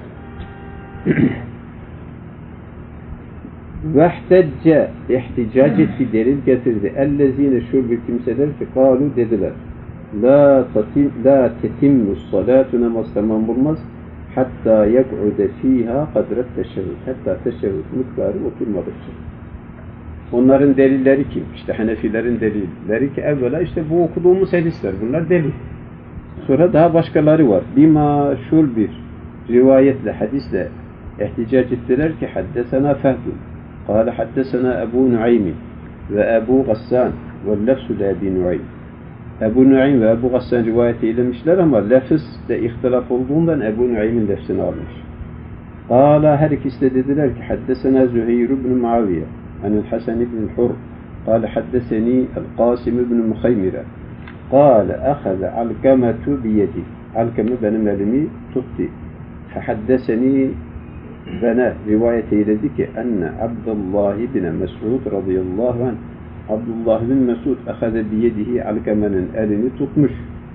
A: Vehtecce, ihticac etti, delil getirdi. Ellezine, şu bir kimseler ki kâlu, dediler. La tetimmus salatu, namaz tamam olmaz. Hatta yek'ude fiha kadret teşehhüd. Hatta teşehhüd miktarı oturmadıkça. Onların delilleri kim? İşte Hanefilerin delilleri ki evvela işte bu okuduğumuz hadisler. Bunlar delil. Sonra daha başkaları var. Bir maşhur bir rivayetle, hadisle ihticac ettiler ki haddesena Fehdun. Kâle haddesena Ebu Nuaym ve Ebu Gassan ve lefzu da Ebu Nuaym. Ebu Nuaym ve Ebu Gassan rivayet eylemişler ama lefzde ihtilaf olduğundan Ebu Nuaym'in lefzini almış. Kâle, her ikisi de dediler ki haddesena Züheyr ibn Muaviye anil Hasan ibn Hur. Kâle haddeseni El-Qasim ibn Muhaymire. Kâle eheze Alkametu biyedi. Alkame benim elimi tuttu. Fehaddeseni, bana rivayet eyledi ki enne Abdullah ibn Mes'ud radıyallahu anh, Abdullah bin Mes'ud eheze biyedihi, Alkame'nin elini tutmuş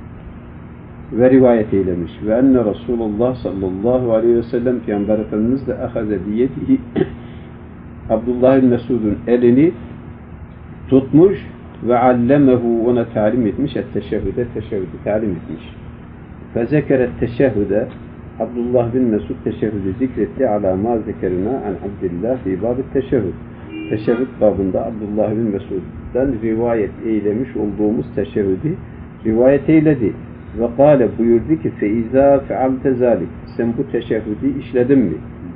A: ve rivayet eylemiş. Ve enne Resulullah sallallahu aleyhi ve sellem Peygamber Efendimiz de eheze biyedihi, Abdullah bin Mes'ud'un elini tutmuş ve allemehu, ona talim etmiş, teşehhüde talim etmiş. Fezekeret teşehhüde, Abdullah bin Mesud teşehhüdü zikretti ala ma zekerina an Abdillah fi bab-ı teşehhüd. Teşehhüd babında Abdullah bin Mesud'dan rivayet eylemiş olduğumuz teşehhüdü rivayet eyledi. Ve kâle, buyurdu ki feiza fealte zalik, sen bu teşehhüdü işledin mi?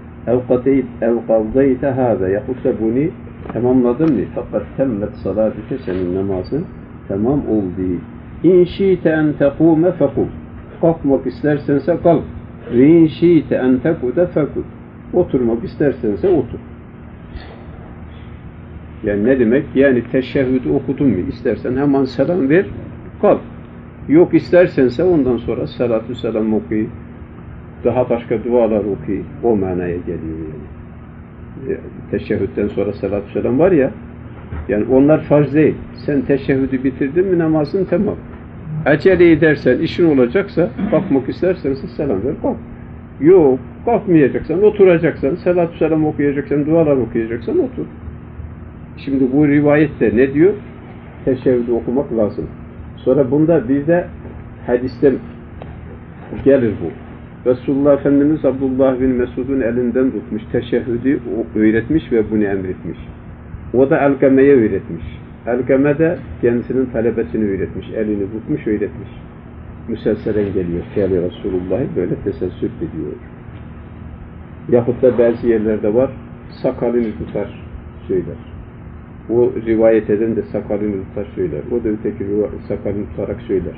A: Ev kavdeyte hâze, yahut da bunu tamamladın mı? Fakat temmet salatüke, senin namazın tamam oldu. İn şi'te en tekûme fekum, kalkmak istersense kalk. Ve in şi'te en tekude fekud, oturmak istersense otur. Yani ne demek? Yani teşehhüdü okudun mu? İstersen hemen selam ver, kalk. Yok istersense ondan sonra salatü selam okuy, daha başka dualar okuy. O manaya geliyor yani. Teşehhütten sonra salatü selam var ya, yani onlar farz değil. Sen teşehhüdü bitirdin mi namazın tamam. Acele edersen, işin olacaksa, kalkmak istersen selam ver, kalk. Yok, kalkmayacaksan, oturacaksan, salatü selam okuyacaksan, dualar okuyacaksan otur. Şimdi bu rivayette ne diyor? Teşehhüdü okumak lazım. Sonra bunda bir de hadiste gelir bu. Resulullah Efendimiz Abdullah bin Mesud'un elinden tutmuş, teşehhüdü öğretmiş ve bunu emretmiş. O da Alkame'ye öğretmiş. Alkame de kendisinin talebesini öğretmiş, elini tutmuş, öğretmiş. Müselselen geliyor, Fiyali Resulullah'ı böyle teselsüp ediyor. Yahut da bazı yerlerde var, sakalını tutar, söyler. O rivayet eden de sakalını tutar, söyler. O da öteki sakalını tutarak söyler.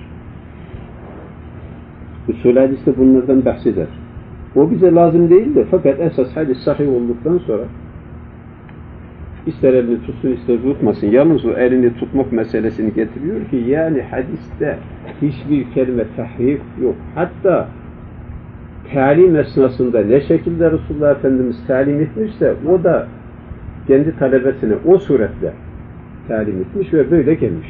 A: Usul hadiste bunlardan bahseder. O bize lazım değil de, fakat esas hadis sahih olduktan sonra İster elini tutsun, ister tutmasın. Yalnız o elini tutmak meselesini getiriyor ki yani hadiste hiçbir kelime tahrif yok. Hatta talim esnasında ne şekilde Resulullah Efendimiz talim etmişse o da kendi talebesine o suretle talim etmiş ve böyle gelmiş.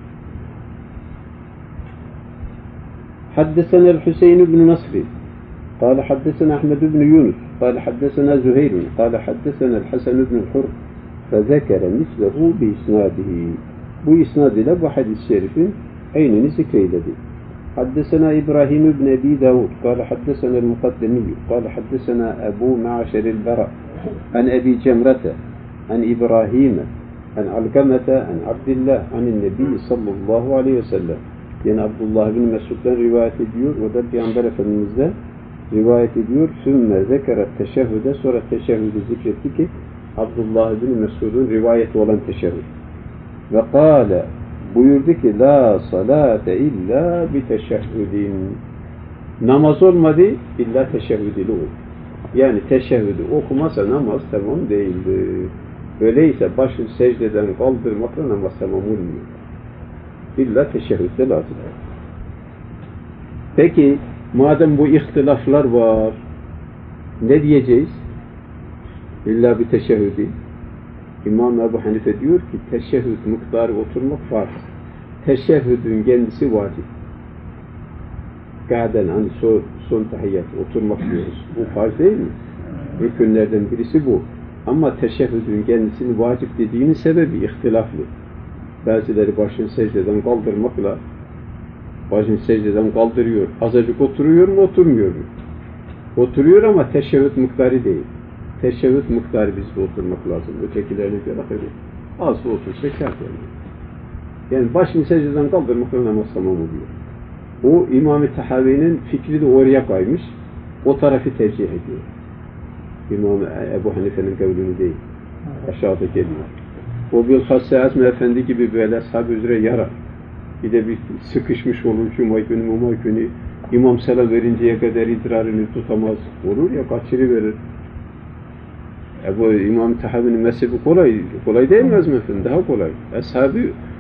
A: حدثنا الحسين بن نصر قال حدثنا أحمد بن يونس قال حدثنا زهير قال حدثنا الحسن بن الحر فذكر مثله بإسناده bu isnad ile bu hadis-i şerifin aynını zikreyledi. حدثنا إبراهيم بن أبي داود قال حدثنا المقدمي قال حدثنا أبو معشر البراء عن أبي جمرة عن إبراهيم عن علقمة عن عبد الله عن النبي صلى الله عليه وسلم. Yani Abdullah bin Mesud'dan rivayet ediyor. O da Peygamber Efendimiz'den rivayet ediyor. Sümme zekeret teşehhüde, sonra teşehhüdü zikretti ki Abdullah bin Mesud'un rivayeti olan teşehhüd. Ve kâle buyurdu ki la salate illa bi teşehhüdin. Namaz olmadı illa teşehhüd ile olur. Yani teşehhüdü okumasa namaz tamam değildir. Öyleyse başı secdeden kaldırmakla namaz tamam olmuyor. İlla teşehhüd de lazım. Peki madem bu ihtilaflar var ne diyeceğiz? İlla bir teşehhüdü. İmam Ebu Hanife diyor ki teşehhüd miktarı oturmak farz. Teşehhüdün kendisi vacip. Gâden hani son tahiyyat oturmak diyoruz. Bu farz değil mi? Rükünlerden birisi bu. Ama teşehhüdün kendisini vacip dediğinin sebebi ihtilaflı. Bazıları başını secdeden kaldırmakla başını secdeden kaldırıyor. Azıcık oturuyor mu, oturmuyor mu? Oturuyor ama teşehhüd miktarı değil. Teşehhüd miktarı bizde oturmak lazım. Ötekilerine göre öyle. Az otursa kâr yani başını secdeden kaldırmakla namaz tamam oluyor. O İmam-ı Tahavi'nin fikri de oraya kaymış. O tarafı tercih ediyor. İmam Ebu Hanife'nin kavlini değil. Aşağıda geliyor. O bilhassa Azmi Efendi gibi böyle ashab-ı üzere yarar. Bir de bir sıkışmış olur. Cuma günü İmam selam verinceye kadar idrarını tutamaz. Olur ya kaçırıverir. Bu İmam Tahavi'nin mezhebi kolay değil mi Azmi Efendi? Daha kolay. Ashab-ı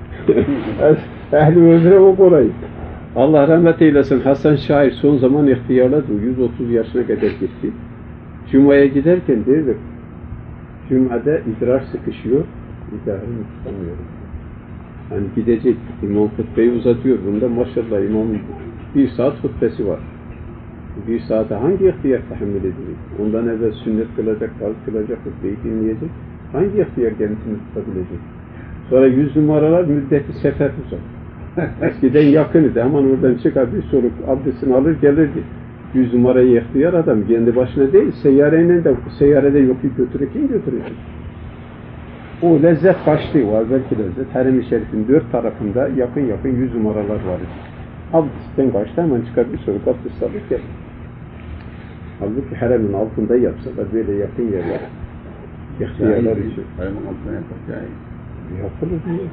A: ehl-i özre o kolay. Allah rahmet eylesin. Hasan Şair son zaman ihtiyarladı. 130 yaşına kadar gitti. Cuma'ya giderken derdi. Cuma'da idrar sıkışıyor. İdrarını tutamıyorum. Hani gidecek. İmam hutbeyi uzatıyor. Bunda maşallah imamın 1 saat hutbesi var. 1 saate hangi ihtiyar tahammül edecek? Ondan evvel sünnet kılacak, farz kılacak, hutbeyi dinleyecek. Hangi ihtiyar kendisini tutabilecek? Sonra 100 numaralar müddeti sefer uzak. Eskiden yakındı. Hemen oradan çıkar bir sorup abdestini alır gelirdi. 100 numarayı ihtiyar adam kendi başına değil, seyyarede yok götürürken götürecek. O lezzet kaçtı. O belki lezzet. Harem-i Şerif'in 4 tarafında yakın 100 numaralar var. Abdestten kaçtı hemen çıkar bir sorup abdest alır gelir. Halbuki haremin altında yapsalar böyle yakın yerler. İhtiyarlar için.
C: Haremin altına yapak yani.
A: Yapılır diye.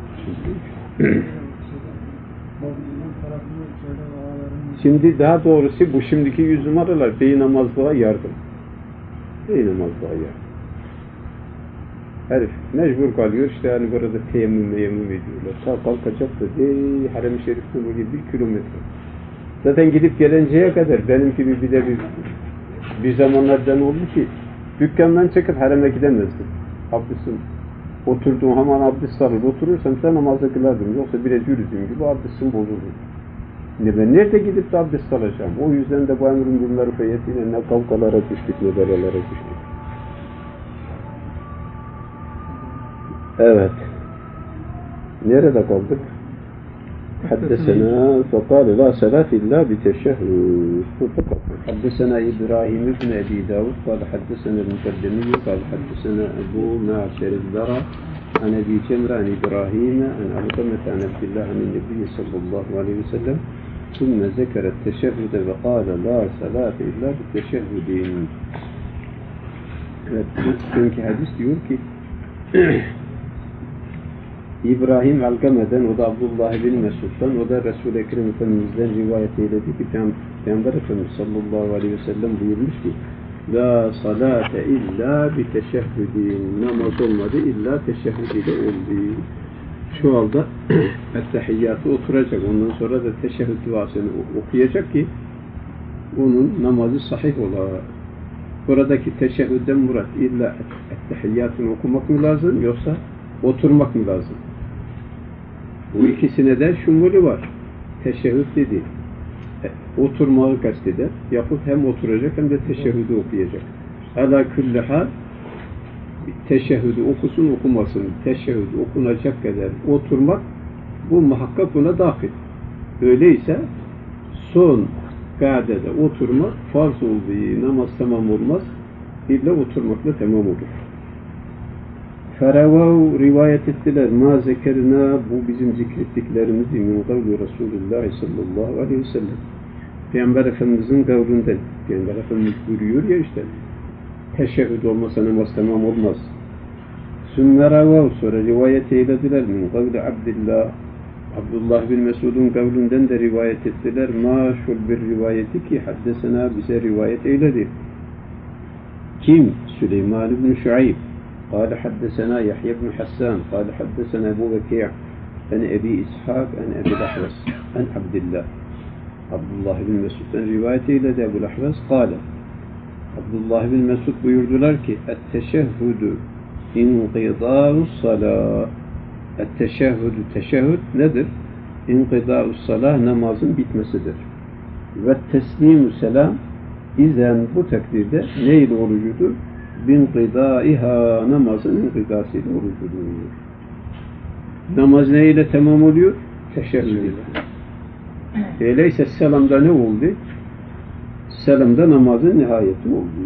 A: Şimdi daha doğrusu bu şimdiki 100 numaralar bey namazlığa yardım. Bey namazlığa yardım. Herif mecbur kalıyor işte yani burada teyemmüm ediyorlar. Ta kalkacak da Harem-i Şerif'te böyle 1 kilometre. Zaten gidip gelinceye kadar benim gibi bir zamanlardan oldu ki dükkandan çıkıp hareme gidemezdim. Abdestim. Oturduğum hemen abdest alır. Oturursam sen namazı kılardım. Yoksa biraz yürüdüğüm gibi abdestim bozuldu. Ben nerede gidip de abdest alacağım? O yüzden de bu emrin bunları feyyetiyle ne kavgalara düştük ne belelere düştük. Evet. Nerede kaldık? حدثنا فقال لا صلاة إلا بتشهد. حدثنا إبراهيم بن أبي داود قال حدثنا المقدمي قال حدثنا أبو معشر البراء عن أبي جمرة عن إبراهيم عن علقمة عن عبد الله عن النبي صلى الله عليه وسلم ثم ذكر التشهد وقال لا صلاة إلا بالتشهد. Çünkü hadis diyor ki İbrahim Alkame'den, o da Abdullah bin Mesud'dan, o da Resul-i Ekrem Efendimiz'den rivayet eyledi ki Peygamber Efendimiz sallallahu aleyhi ve sellem buyurmuş ki La salate illa bi teşehhüdin. Namaz olmadı illa teşehhüd ile oldu. Şu anda ettehiyyatı oturacak. Ondan sonra da teşehhüd duasını okuyacak ki onun namazı sahih ola. Buradaki teşehhüden murat illa ettehiyyatını okumak mı lazım yoksa oturmak mı lazım? Bu ikisine de şumulu var. Teşehhüd dedi. Oturmayı kasteder. Yahut hem oturacak hem de teşehhüdü okuyacak. Ala külli hal teşehhüdü okusun okumasın. Teşehhüd okunacak kadar oturmak bu muhakkak buna dahil. Öyleyse son gâdede oturmak farz olduğu namaz tamam olmaz. İlla oturmakla tamam olur. Feravav rivayet ettiler. Ma zekerina bu bizim zikrettiklerimizi min kavli Resulullah sallallahu aleyhi ve sellem. Peygamber Efendimizin kavlinden. Peygamber Efendimiz buyuruyor ya işte. Teşehhüd olmasa namaz tamam olmaz. Sümme ravav sonra rivayet eylediler min kavli Abdillah. Abdullah bin Mesud'un kavlinden de rivayet ettiler. Maşhur bir rivayeti ki haddesena bize rivayet eyledi. Kim? Süleyman bin Şuayb. قال حدثنا يحيى بن حسان قال حدثنا أبو بكيع عن أبي إسحاق عن أبي الأحوص عن عبد الله bin Mesud'dan rivayet eyledi Ebu Ahvas قال Abdullah bin Mesud buyurdular ki etteşehhüdü inqidâ'us salâh etteşehhüdü teşehhüd nedir? İnqidâ'us salâh namazın bitmesidir. Ve teslimü selam izen bu takdirde neyle orucudur? Binqidâiha namazın inqidâsıyla orucudur. Namaz neyle tamam oluyor? Teşehhüd ile. Öyleyse selamda ne oldu? Selamda namazın nihayeti oldu.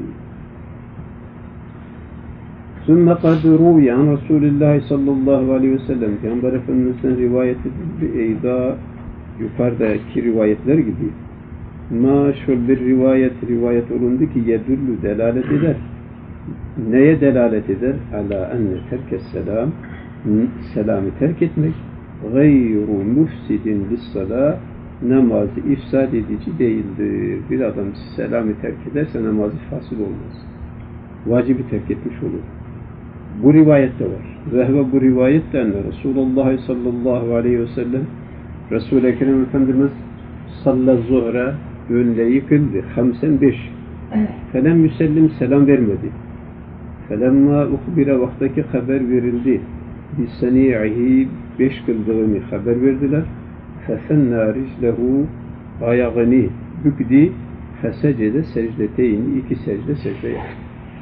A: Sümme kad ruviye an Resulullah sallallahu aleyhi ve sellem Peygamber Efendimiz'den rivayet edildi. Eyda yukarıdaki rivayetler gibi. Maşhur bir rivayet olundu ki yedüllü delalet eder. Neye delalet eder? Ala enne terkes selam selamı terk etmek gayru müfsidin lissalâh namazı ifsad edici değildir. Bir adam selamı terk ederse namazı fasıl olmaz. Vacibi terk etmiş olur. Bu rivayette var. Ve bu rivayette enne Resulullah sallallahu aleyhi ve sellem Resul-i Ekrem Efendimiz sallallahu zuhre önleyi kıldı. 5. Felem müsellim selam vermedi. Felemma ukbire vaktaki haber verildi. Bisani'ihi 5 kıldığını haber verdiler. Fefenna riclehu ayağını bükdi. Fesecede secdeteyni 2 secde yaptı.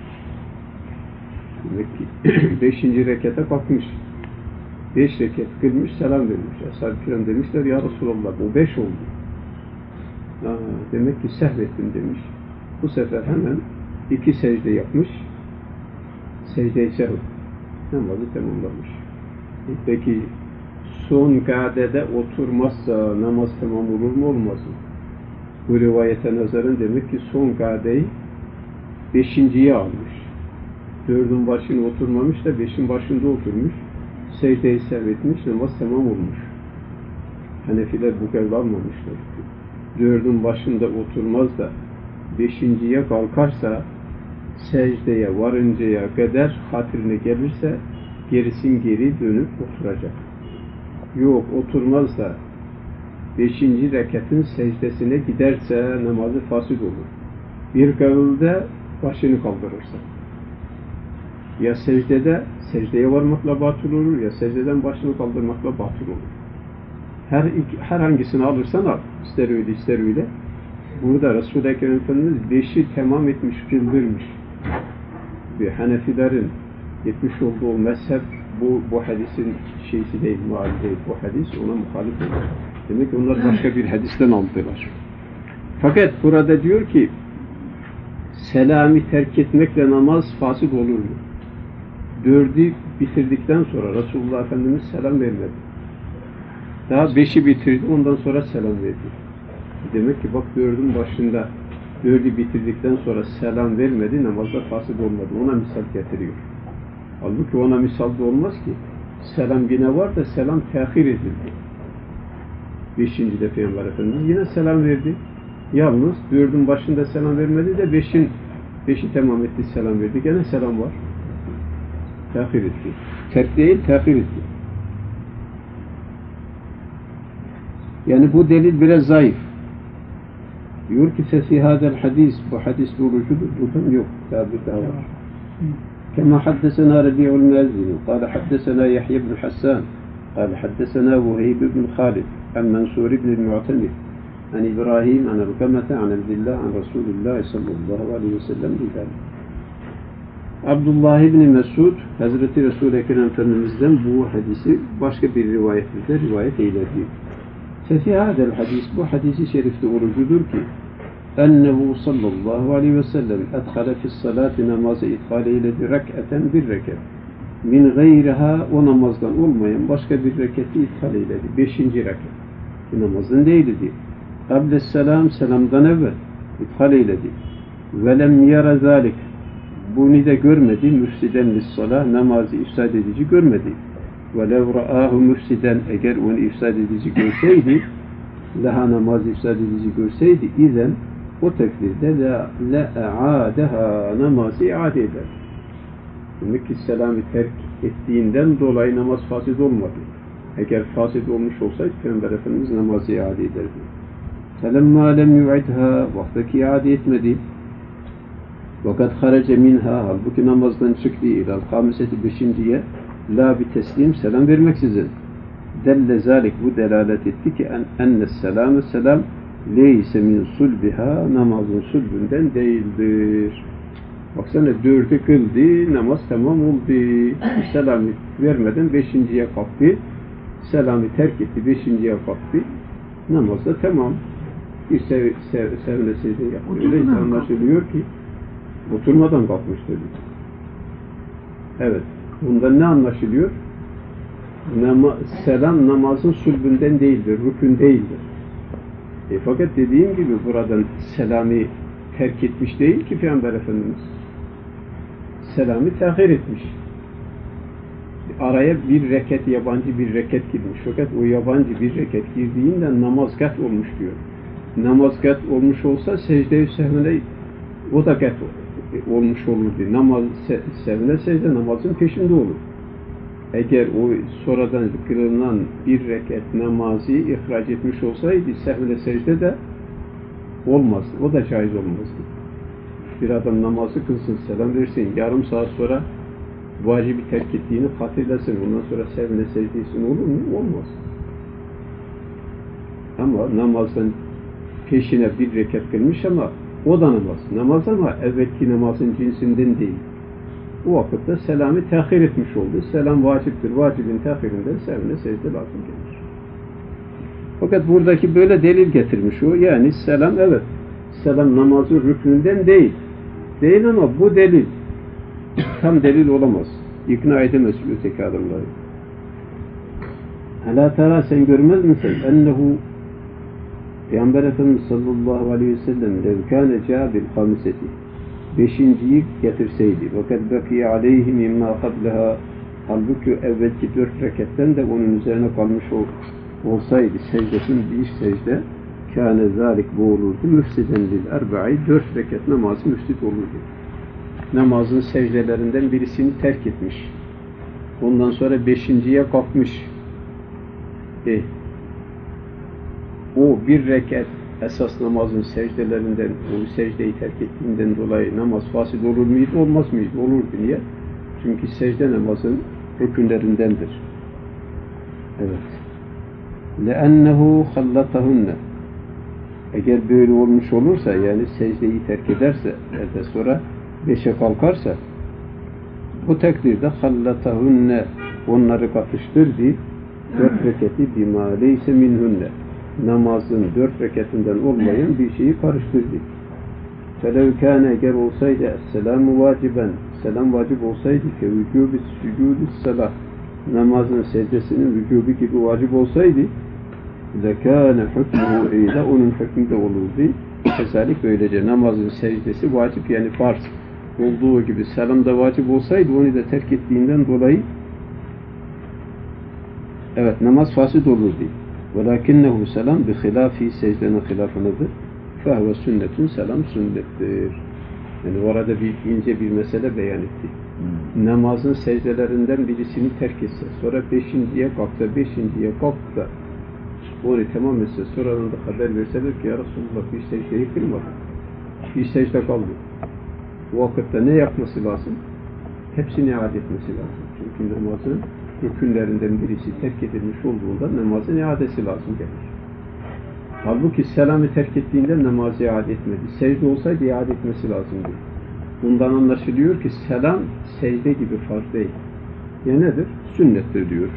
A: Demek ki 5. rekata kalkmış. 5 rekat kılmış, selam vermiş. Ashab-ı kiram demişler, ya Resulallah bu 5 oldu. Demek ki sehvettim demiş. Bu sefer hemen 2 secde yapmış. Secde-i sehv. Namazı tamamlamış. Peki son kâdede oturmazsa namaz tamam olur mu olmaz mı? Bu rivayete nazaran demek ki son kâdeyi 5.'ye almış. 4'ün başına oturmamış da 5'in başında oturmuş. Secde-i sehv etmiş, namaz tamam olmuş. Hanefiler bu kavli almamışlar. 4'ün başında oturmaz da 5.'ye kalkarsa secdeye varıncaya kadar hatırına gelirse gerisin geri dönüp oturacak. Yok oturmaz da 5. rekatın secdesine giderse namazı fasid olur. Bir kavulde başını kaldırırsa. Ya secdeye varmakla batıl olur ya secdeden başını kaldırmakla batıl olur. Her hangisini alırsan al. İster öyle ister öyle. Burada Resul-i Ekrem Efendimiz 5'i tamam etmiş, kıldırmış. Bir Hanefilerin etmiş olduğu mezhep bu hadisin şeysi değil, muhalif değil. Bu hadis ona muhalif olur. Demek ki onlar başka bir hadisten aldılar. Fakat burada diyor ki selamı terk etmekle namaz fasık olur mu? 4'ü bitirdikten sonra Resulullah Efendimiz selam vermedi. Daha 5'i bitirdi, ondan sonra selam verdi. Demek ki bak 4'ün başında 4'ü bitirdikten sonra selam vermedi, namazda fasık olmadı. Ona misal getiriyor. Halbuki ona misal da olmaz ki. Selam yine var da selam tehir edildi. 5. de Peygamber Efendimiz yine selam verdi. Yalnız 4'ün başında selam vermedi de 5'in Beşi tamam etti, selam verdi. Gene selam var. Tehir etti. Terk değil, tehir etti. Yani bu delil biraz zayıf. Diyor ki fefî hâzel hadis, bu hadis doğrucudur. Buradan yok. Tabi daha var. كما حدثنا ربيع المازني قال حدثنا يحيى بن حسان قال حدثنا وهيب بن خالد عن منصور بن المعتمر عن إبراهيم عن ركمة عن عبد الله عن رسول الله صلى الله عليه وسلم بذلك. Abdullah İbni Mesud Hazreti Resul-i Ekrem Efendimiz'den bu hadisi başka bir rivayette rivayet eyledi. Fefi hadel hadis, bu hadisi şerifte vurucudur ki ennehu sallallahu aleyhi ve sellem edhale fissalati, namazı ithal eyledi rek'eten bir reket min gayriha, o namazdan olmayan başka bir reketi ithal eyledi. 5. reket. Namazın değildi. Kable selam, selamdan evvel ithal eyledi. Ve lem yara zalik, bunu da görmedi. Müfsiden lissalah, namazı ifsad edici görmedi. Ve lev ra'ahu müfsiden, eğer onu ifsad edici görseydi, laha namazı ifsad edici görseydi, izen o takdirde le'a'adeha, namazı iade eder. Demek ki selamı terk ettiğinden dolayı namaz fasid olmadı. Eğer fasid olmuş olsaydı Peygamber Efendimiz namazı iade ederdi. Felemma lem yu'idha, vaktaki iade etmedi. Vakat harace minha, halbuki namazdan çıktı ilal kamiseti 5.'ye la bir teslim, selam vermeksizin. Delle zalik, bu delalet etti ki enne selamı, selam leyse min sulbiha, namazın sulbünden değildir. Baksana 4'ü kıldı, namaz tamam oldu. Selamı vermeden 5.'ye kalktı. Selamı terk etti, 5.'ye kalktı. Namaz da tamam. Bir sevne secde yaptı. Öyleyse anlaşılıyor ki oturmadan kalkmıştır. Evet. Bundan ne anlaşılıyor? Selam namazın sulbünden değildir, rükün değildir. Fakat dediğim gibi buradan selamı terk etmiş değil ki Peygamber Efendimiz. Selamı tehir etmiş. Araya bir reket, yabancı bir reket girmiş. Fakat o yabancı bir reket girdiğinden namaz kat olmuş diyor. Namaz kat olmuş olsa secde-i sehvine o da kat olmuş olurdu. Namaz sehvine secde namazın peşinde olur. Eğer o sonradan kılınan bir reket namazı ihraç etmiş olsaydı sehvine secde de olmazdı. O da caiz olmazdı. Bir adam namazı kılsın, selam versin, yarım saat sonra vacibi terk ettiğini hatırlasın, ondan sonra sehvine secde etsin, olur mu? Olmaz. Ama namazın peşine bir rekat kılmış ama o da namaz. Namaz ama evvelki namazın cinsinden değil. O vakitte selamı tehir etmiş oldu. Selam vaciptir. Vacibin tehirinden sehvine secde lazım gelir. Fakat buradaki böyle delil getirmiş o. Yani selam, evet. Selam namazın rüknünden değil. Değil ama bu delil tam delil olamaz. İkna edemez öteki adamları. Ela tara, sen görmez misin? Ennehu Peygamber Efendimiz sallallahu aleyhi ve sellem levkâne câbil hamiseti, 5.'yi getirseydi fakat bekiye aleyhi mimma kableha, halbuki evvelki 4 reketten de onun üzerine kalmış olsaydı secdesin bir secde kâne zâlik, bu olurdu müfsiden lil erba'i, 4 rekat namazı müfsit olurdu. Namazın secdelerinden birisini terk etmiş. Ondan sonra 5.'ye kalkmış. O bir rekat esas namazın secdelerinden, o secdeyi terk ettiğinden dolayı namaz fasid olur muydu, olmaz mıydı? Olurdu. Niye? Çünkü secde namazın rükünlerindendir. Evet. لَأَنَّهُ خَلَّتَهُنَّ, eğer böyle olmuş olursa, yani secdeyi terk ederse ve sonra 5'e kalkarsa, bu takdirde خَلَّتَهُنَّ, onları katıştırdı 4 reketi بِمَا لَيْسَ مِنْهُنَّ, namazın 4 reketinden olmayan bir şeyi karıştırdı. فَلَوْ كَانَ, eğer olsaydı es-selamu vaciben, selam vacip olsaydı ki vücûb-i sücûd-i salah, namazın secdesinin vücubu gibi vacip olsaydı لَكَانَ حُكْمُهُ اِيْلَ, onun hükmü de olurdu. Kesalik böylece namazın secdesi vacip, yani farz olduğu gibi selam da vacip olsaydı onu da terk ettiğinden dolayı evet namaz fasid olurdu. وَلَكِنَّهُ selam بِخِلَافِ, secdenin hilafınıdır. فَهْوَ sünnetün, selam sünnettir. Yani orada bir ince bir mesele beyan etti. Namazın secdelerinden birisini terk etse, sonra beşinciye kalksa, beşinciye kalksa, onu tamam etse, sonradan da haber verseler ki ya Resulullah bir secdeyi kılmadı. Bir secde kaldı. Bu vakitte ne yapması lazım? Hepsini iade etmesi lazım. Çünkü namazın rükünlerinden birisi terk edilmiş olduğunda namazın iadesi lazım gelir. Halbuki selamı terk ettiğinde namazı iade etmedi. Secde olsaydı iade etmesi lazımdı. Bundan anlaşılıyor ki selam secde gibi farz değil. Ya nedir? Sünnettir diyor.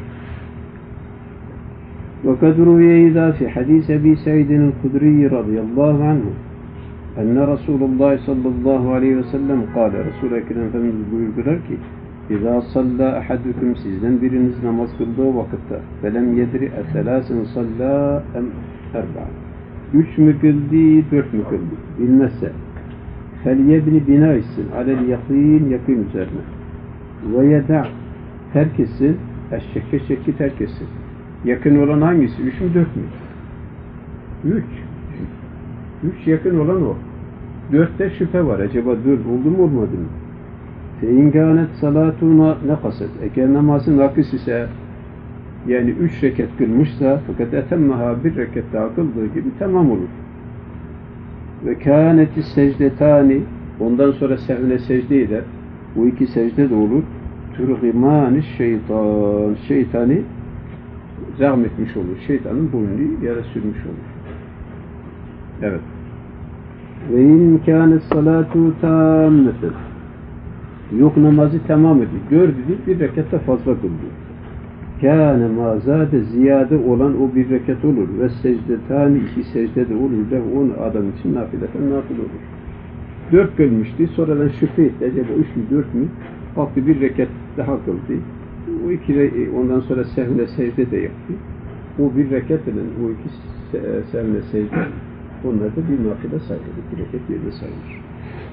A: وَقَدْ رُوِيَ اِذَا فِي حَد۪يسَ اَب۪ي سَعِيدٍ الْخُدْرِيِّ رَضِيَ اللّٰهُ عَنْهُ اَنَّ رَسُولُ اللّٰهِ sallallahu aleyhi ve sellem قال Resul-i Ekrem Efendimiz buyurdular ki اِذَا صَلَّى اَحَدُكُمْ sizden biriniz namaz kıldığı vakitte فَلَمْ يَدْرِ اَثَلَاسٍ صَلَّى اَمْ اَرْبَعٍ 3 mü kıldı, 4 mü kıldı bilmezse فَلْيَبْنِ bina etsin alel yakîn yakîn üzerine ve yedâ terk etsin eşşekke şekki terk etsin. Yakın olan hangisi? 3 mü 4 mü? 3. 3 yakın olan o. 4'te şüphe var. Acaba 4 oldu mu olmadı mı? فَاِنْ كَانَتْ صَلَاتُنَا نَقَسَتْ eğer namazın nakıs ise yani 3 rekat kılmışsa fakat etemmeha bir rekat daha kıldığı gibi tamam olur. Ve kâneti secdetani ondan sonra sehvine secde eder. Bu iki secde de olur. Turgimâni şeytan şeytanı rahmetmiş olur. Şeytanın boynunu yere sürmüş olur. Evet. Ve in kânet salâtu tâmmeten yok namazı tamam ediyor. Gördü bir rekatta fazla kıldı. Kâne mazade ziyade olan o bir rekat olur. Ve secdetani iki secde de olur. Ve onu adam için nafileten nafil olur. 4 kılmıştı. Sonradan şüphe etti. Acaba 3 mü 4 mü? Kalktı bir rekat daha kıldı. O ondan sonra sehvine secde de yaptı. O bir rekat ile o iki sehvine secde onlar da bir nafile sayılır. 2 rekat yerine sayılır.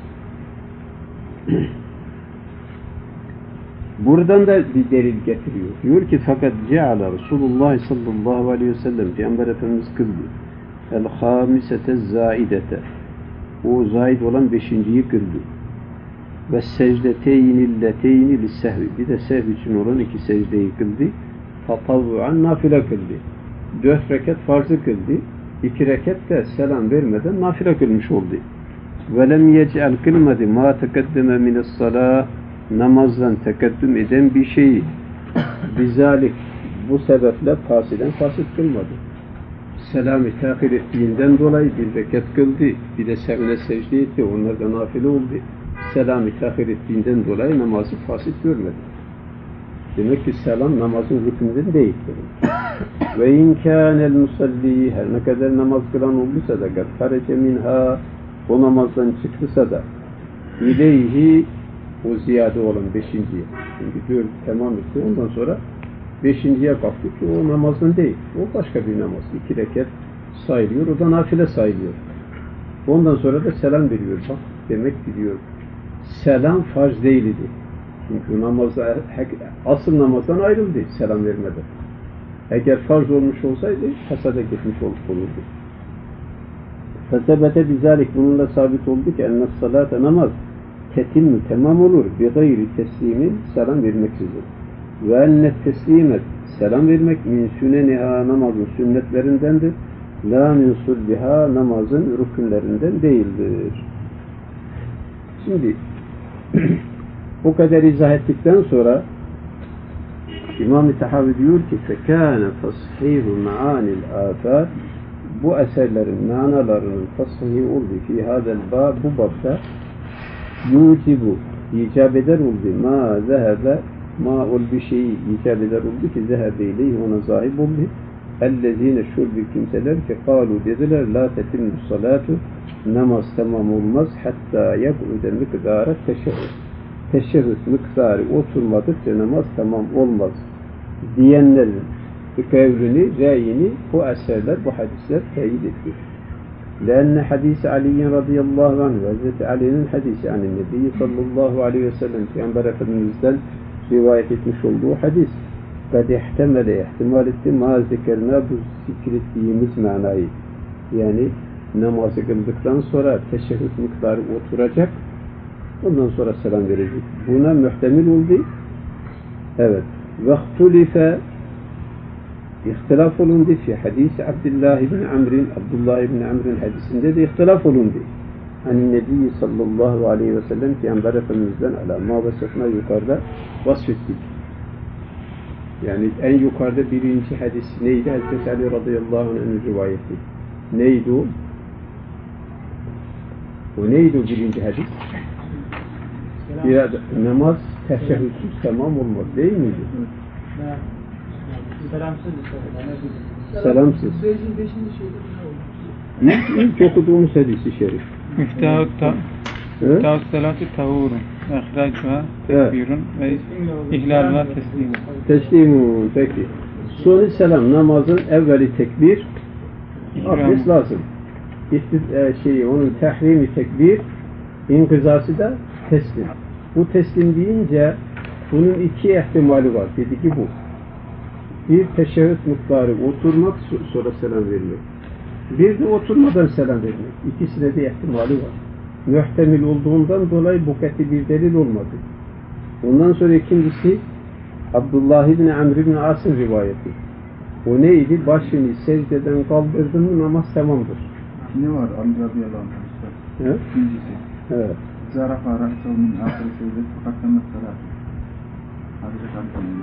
A: Buradan da bir delil getiriyor. Diyor ki fakat ceala Resulullah sallallahu aleyhi ve sellem Peygamber Efendimiz kıldı. El-hamisete zaidete o zaid olan 5.'yi kıldı. Ve secdeteyni lissehvi bir de sehv için olan 2 secdeyi kıldı. Tatavvuan nafile kıldı. 4 rekat farzı kıldı. 2 rekat da selam vermeden nafile kılmış oldu. Ve lem yec'al kılmadı ma tekeddeme mine's-salâh namazdan tekeddüm eden bir şeyi bizalik bu sebeple fasit kılmadı. Selamı tahir ettiğinden dolayı bir rekat kıldı. Bir de sehvine secde etti. Onlar da nafile oldu. Selamı tahir ettiğinden dolayı namazı fasit görmedi. Demek ki selam namazın rükününden değildir. Ve in kânel musalli her ne kadar namaz kılan olduysa da garfarece minha o namazdan çıktısa da ileyhi o ziyade olan 5.'ye. Çünkü 4 tamam etti. Ondan sonra 5.'ye kalktı ki o namazdan değil. O başka bir namaz. 2 rekat sayılıyor. O da nafile sayılıyor. Ondan sonra da selam veriyor. Bak demek ki diyor selam farz değildi. Çünkü namazda asıl namazdan ayrıldı selam vermeden. Eğer farz olmuş olsaydı kasada gitmiş olurdu. Fesebete bizalik bununla sabit oldu ki enne salate namaz tetimmi tamam olur bir gayri teslimin selam vermeksizdir. Ve enne teslimet selam vermek min süneniha namazın sünnetlerindendir. La min sulbiha namazın rükünlerinden değildir. Şimdi o kadar izah ettikten sonra İmam-ı Tahavi diyor ki فَكَانَ تَصْحِيهُ مَعَانِ الْآثَارِ bu eserlerin manalarının tashihi oldu fi hadel bab bu babda yucibu icab eder oldu ma zehebe ma ol bir şeyi icab eder oldu ki zehebe ileyhi ona zahib oldu ellezine şurbi kimseler ki kalu dediler la tetimmu salatu namaz tamam olmaz hatta yak'ude miktarı teşehhüd miktarı oturmadıkça namaz tamam olmaz diyenlerin kavrini, reyini bu eserler, bu hadisler teyit ettir. Lenne hadisi Ali'nin radıyallahu anh ve Hz. Ali'nin hadisi yani Nebi sallallahu aleyhi ve sellem Peygamber Efendimiz'den rivayet etmiş olduğu hadis kad ihtimal etti ma zikerna bu zikrettiğimiz manayı yani namazı kıldıktan sonra teşehhüd miktarı oturacak Ondan sonra selam verecek. Buna muhtemel oldu. Evet. Vehtulife ihtilaf olundu fi hadisi Abdullah ibn Amr'in hadisinde de ihtilaf olundu. Hani Nebi sallallahu aleyhi ve sellem Peygamber Efendimiz'den ala ma vasıfına yukarıda vasfettik. Yani en yukarıda birinci hadis neydi? Hazreti Ali radıyallahu anh'ın rivayeti. Neydi o? O neydi o birinci hadis? Bir namaz teşehhüdsüz tamam olmaz değil miydi? Selamsız. İlk okuduğumuz hadis-i şerif.
C: Müftahut salatu tavurun. Ehracuha tekbirun ve ihlaluha teslimun.
A: Teslimun. Peki. Sonu selam. Namazın evveli tekbir. Abdest lazım. Onun tehrimi tekbir, inkızası da teslim. Bu teslim deyince bunun iki ihtimali var. Dedi ki bu. Bir teşehhüd miktarı oturmak sonra selam vermek. Bir de oturmadan selam vermek. İkisine de ihtimali var. Muhtemel olduğundan dolayı bu katı bir delil olmadı. Ondan sonra ikincisi Abdullah ibn Amr ibn As'ın rivayeti. O neydi? Başını secdeden kaldırdın mı namaz tamamdır.
B: Ne var? Ali radıyallahu anh.
A: Evet.
B: İkincisi.
A: Evet.
B: Zarafa rahsavunun ahir seyret fakat namaz salat. Hazreti Ali'nin.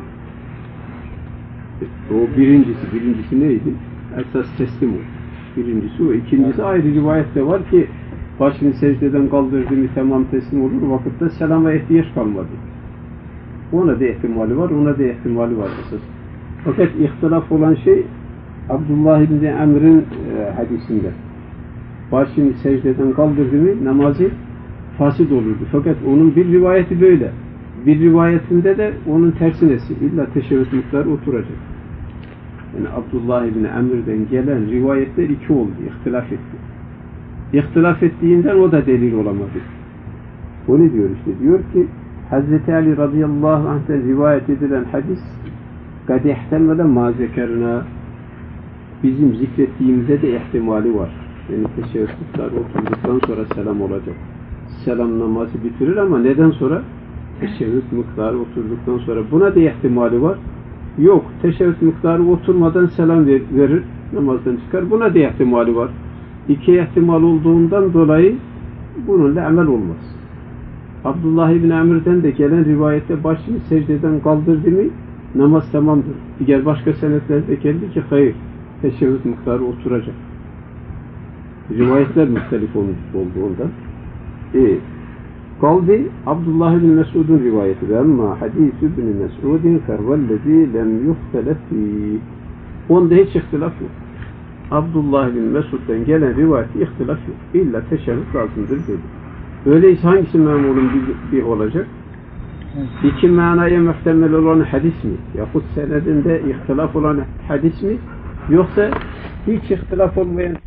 A: O birincisi neydi? Esas teslim o. Birincisi o. İkincisi ayrı rivayette var ki başını secdeden kaldırdığını tamam teslim olur. O vakitte selama ihtiyaç kalmadı. Ona da ihtimali var esas. Fakat ihtilaf olan şey Abdullah ibn Amr'in hadisinde. Başını secdeden kaldırdığını namazı fasid olurdu. Fakat onun bir rivayeti böyle. Bir rivayetinde de onun tersinesi. İlla teşehhüd miktarı oturacak. Yani Abdullah ibn Amr'den gelen rivayetler iki oldu. İhtilaf etti. İhtilaf ettiğinden o da delil olamadı. O ne diyor işte? Diyor ki Hazreti Ali radıyallahu anh'ten rivayet edilen hadis kad ihtemele ma zekerna bizim zikrettiğimizde de ihtimali var. Yani teşehhüd miktarı oturduktan sonra selam olacak. Selam namazı bitirir ama neden sonra? Teşehhüd miktarı oturduktan sonra. Buna da ihtimali var. Yok. Teşehhüd miktarı oturmadan selam verir. Namazdan çıkar. Buna da ihtimali var. İki ihtimal olduğundan dolayı bununla amel olmaz. Abdullah ibn Amr'den de gelen rivayette başını secdeden kaldırdı mı namaz tamamdır. Diğer başka senetlerde geldi ki hayır. Teşehhüd miktarı oturacak. Rivayetler muhtelif oldu ondan. Kaldı Abdullah ibn Mesud'un rivayeti ve amma hadis ibn Mesud'in fevvellezi lem yuhtelef fîh. Onda hiç ihtilaf yok. Abdullah ibn Mesud'dan gelen rivayeti ihtilaf yok. İlla teşehhüd lazımdır dedi. Öyleyse hangisi memulun bir olacak? İki manaya muhtemel olan hadis mi? Yahut senedinde ihtilaf olan hadis mi? Yoksa hiç ihtilaf olmayan